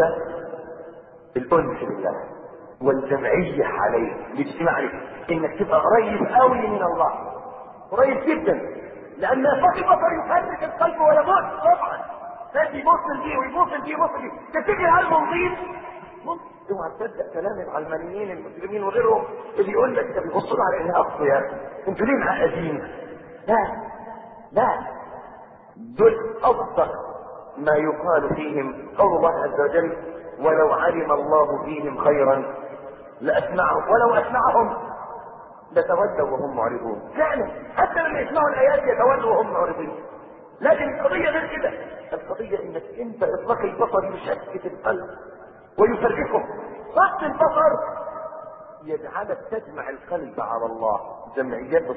الانس بالله والجمعيه عليه، الاجتماع عليه، انك تبقى قريب قوي من الله، قريب جدا، لان فقط البصر يحرك القلب ولا بعد طبعا. تجي يبص دي ويبص دي ويبص دي، تفتكر قلبه نظيف؟ اوعى تصدق كلام العلمانيين المسلمين وغيرهم اللي يقول لك ده بيبصوا على انها اقوياء، انتوا ليه معقدين؟ لا لا، دول اصدق ما يقال فيهم قول الله عز وجل: ولو علم الله فيهم خيرا لاسمعهم ولو اسمعهم لتولوا وهم معرضون. فعلا حتى لما يسمعوا الايات يتولوا وهم معرضون. لكن القضيه غير كده، القضيه انك انت اطلاق البصر يشتت القلب ويفرقه. ضغط البصر يجعلك تجمع القلب على الله جمعيته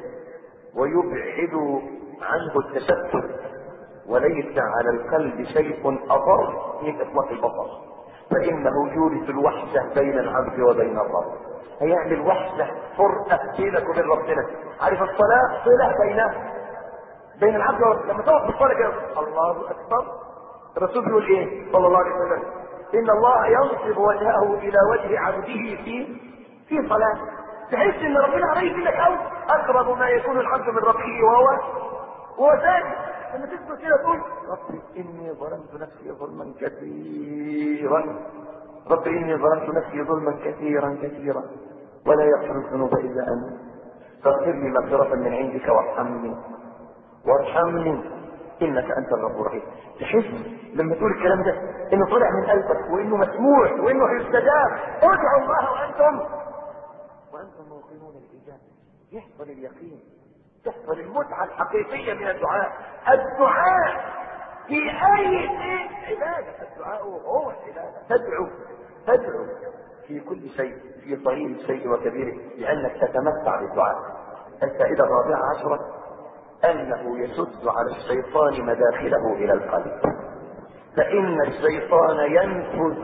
ويبعد عنه التشتت، وليس على القلب شيء اضر من اطلاق البصر، فانه يورث الوحشه بين العبد وبين الرب. هيعمل وحشه، فرقه بينك وبين ربنا. عارف الصلاه صله بين بين العبد والرب. لما تقف في الصلاه كده الله اكبر، الرسول بيقول ايه صلى الله عليه وسلم: ان الله ينصب وجهه الى وجه عبده في في صلاه. تحس ان ربنا قريب منك قوي، اقرب ما يكون العبد من ربه وهو وهو ساجد. لما تسكت كده تقول: ربي اني ظلمت نفسي ظلما كثيرا، ربي اني ظلمت نفسي ظلما كثيرا كثيرا ولا يغفر الذنوب الا انت، فاغفر لي مغفرة من عندك وارحمني وارحمني انك انت الغفور الرحيم. تحس لما تقول الكلام ده انه طلع من قلبك وانه مسموع وانه هيستجاب. ادعوا الله وانتم وانتم موقنون الاجابه. يحصل اليقين، تحصل المتعه الحقيقيه من الدعاء. الدعاء في اي شيء عباده، الدعاء هو العباده. تدعو تدعو في كل شيء، في صغير الشيء وكبيره، لانك تتمتع بالدعاء. الفائده الرابعه عشره انه يسد على الشيطان مداخله الى القلب، فان الشيطان ينفذ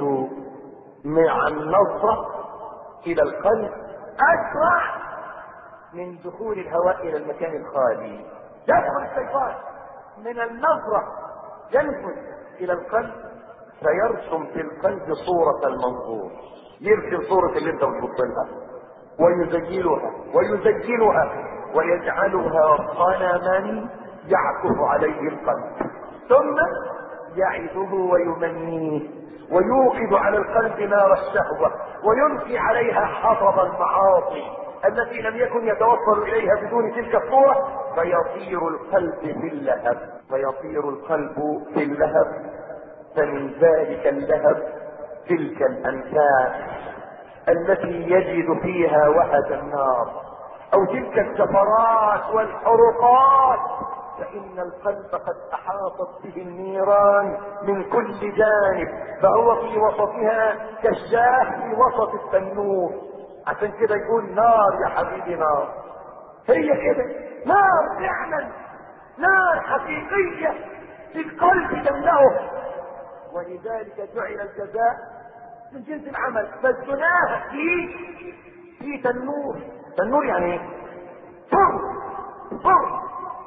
مع النظره الى القلب اسرع من دخول الهواء الى المكان الخالي. يدخل الشيطان من النظره، ينفذ الى القلب فيرسم في القلب صوره المنظور، يرسم صوره اللي انت بتبص لها ويزيلها ويزينها ويجعلها صنما يعكف عليه القلب، ثم يعده ويمنيه ويوقد على القلب نار الشهوة ويلقي عليها حطب المعاصي التي لم يكن يتوصل اليها بدون تلك الصورة، فيطير القلب في اللهب فيطير القلب في اللهب فمن ذلك اللهب تلك الانفاس التي يجد فيها وهج النار، او تلك الزفرات والحرقات، فان القلب قد احاطت به النيران من كل جانب، فهو في وسطها كالشاه في وسط التنور. عشان كده يقول نار يا حبيبي نار. هي كده نار فعلا، نار حقيقية في القلب تملأه، ولذلك جعل الجزاء من جنس العمل. فالزناه في في تنور. تنور يعني ايه؟ فرن فرن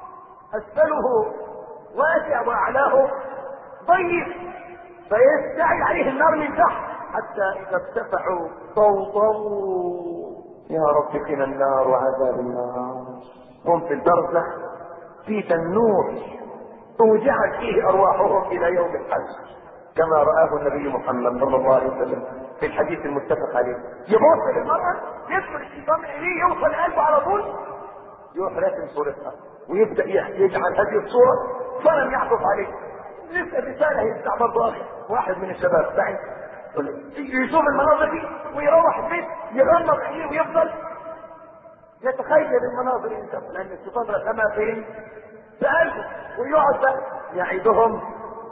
اسفله واسع واعلاه ضيق، فيستعي عليه النار من تحت حتى اذا ارتفعوا ضوضوا يا رب قنا النار وعذاب النار. هم في البرزخ في تنور توجعت فيه ارواحهم الى يوم الحشر، كما رآه النبي محمد صلى الله عليه وسلم في الحديث المتفق عليه. يبص للمرأة يدخل الشيطان إليه يوصل قلبه على طول، يروح راسم صورتها ويبدأ يجعل هذه الصورة فلم يعطف عليه. لسه رسالة يفتح برضه أخي واحد من الشباب بعد يشوف المناظر دي ويروح البيت يغمض عينيه ويفضل يتخيل المناظر اللي لأن الشيطان رسمها فين؟ في قلبه، ويقعد بقى يعيدهم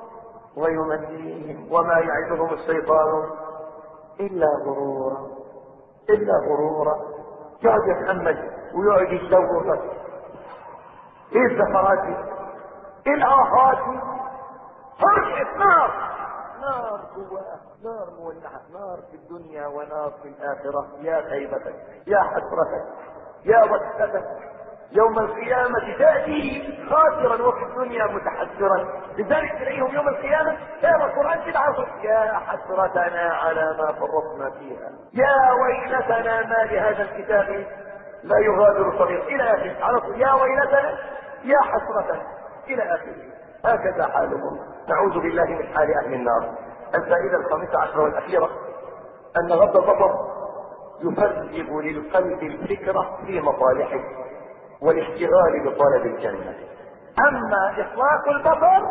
ويمنيهم، وما يعدهم الشيطان الا غرورا الا غرورا. يقعد يتحمل ويقعد يتدور ايه الزفرات دي؟ ايه الاهات دي؟ فرقة نار، نار جواها، نار مولعة، نار في الدنيا ونار في الآخرة. يا خيبتك، يا حسرتك، يا وكستك، يوم القيامة تأتي خاسرا وفي الدنيا متحسرا. لذلك تلاقيهم يوم القيامة كما القرآن كده عصر: يا حسرتنا على ما فرطنا فيها، يا ويلتنا ما لهذا الكتاب لا يغادر صغير، إلى آخره. على طول يا ويلتنا، يا حسرتنا، إلى آخره. هكذا حالهم. نعوذ بالله من حال أهل النار. الفائدة الخامسة عشرة والأخيرة أن غض البصر يفرغ للقلب الفكرة في مصالحه والاشتغال بطلب الجنة. أما إطلاق البصر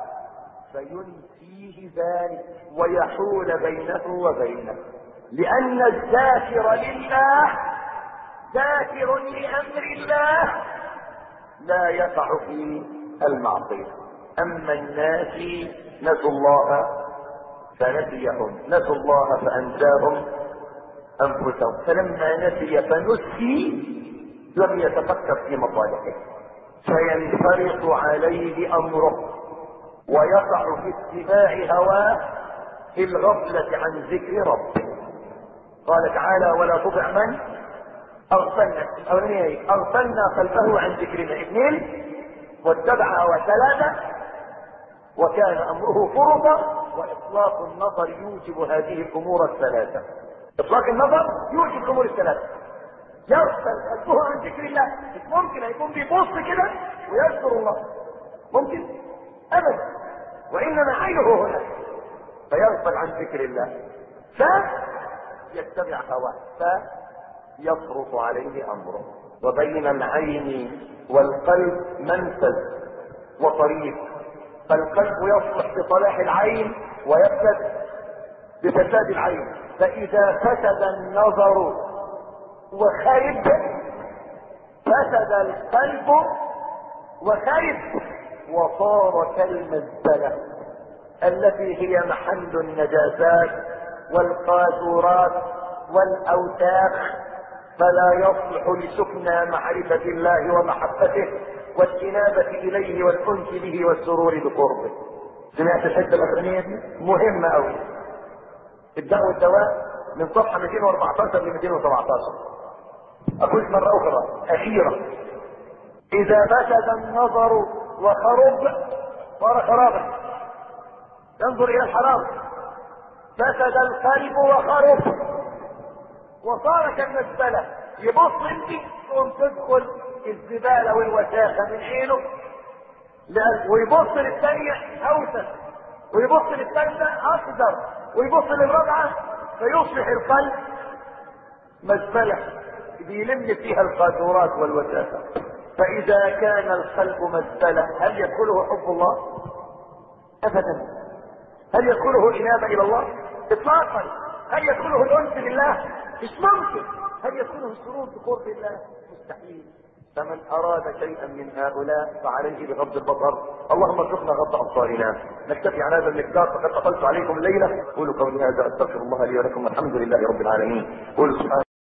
فينسيه ذلك ويحول بينه وبينه، لأن الذاكر لله ذاكر لأمر الله لا يقع في المعصية. أما الناس نسوا الله فنسيهم، نسوا الله فأنساهم أنفسهم، فلما نسي فنسي لم يتفكر في مصالحه فينفرط عليه أمره ويقع في اتباع هواه في الغفلة عن ذكر ربه. قال تعالى: ولا تطع من أغفلنا أغفلنا قلبه عن ذكرنا. اثنين: واتبع هواه. ثلاثة: وكان أمره فرطا. وإطلاق النظر يوجب هذه الأمور الثلاثة. إطلاق النظر يوجب الأمور الثلاثة. يغفل قلبه عن ذكر الله. مش ممكن هيكون بيبص كده ويذكر الله، ممكن؟ أبدا. وإنما عينه هنا فيغفل عن ذكر الله فيتبع هواه فيفرط عليه أمره. وبين العين والقلب منفذ وطريق، فالقلب يصلح بصلاح العين ويفسد بفساد العين. فإذا فسد النظر وخرب فسد القلب وخرب وصار كالمزبلة التي هي محل النجاسات والقاذورات والأوساخ، فلا يصلح لسكنى معرفة الله ومحبته والإنابة إليه والأنس به والسرور بقربه. سمعت الحتة الأخرانية دي؟ مهمة أوي. الداء والدواء من صفحة مئتين وأربعتاشر ل مئتين وسبعتاشر. أقول مرة أخرى أخيرة: إذا فسد النظر وخرب صار خرابا، ينظر إلى الحرام. فسد القلب وخرب وصار كالمزبلة، يبص انت تقوم تدخل الزبالة والوساخة من عينه، ويبص للثانية أوسخ، ويبص للثالثة أقدر، ويبص للرابعة، فيصبح القلب مزبلة بيلم فيها القاذورات والوساخة. فإذا كان القلب مزبلة هل يدخله حب الله؟ أبدا. هل يدخله الإنابة إلى الله؟ إطلاقا. هل يدخله الأنس بالله؟ مش ممكن. هل يدخله السرور بقرب الله؟ مستحيل. فمن أراد شيئا من هؤلاء فعليه بغض البصر. اللهم ارزقنا غض أبصارنا. نكتفي على هذا المقدار، فقد أطلت عليكم الليلة. قولوا قولي هذا، أستغفر الله لي ولكم، والحمد لله رب العالمين. قولوا سبحانه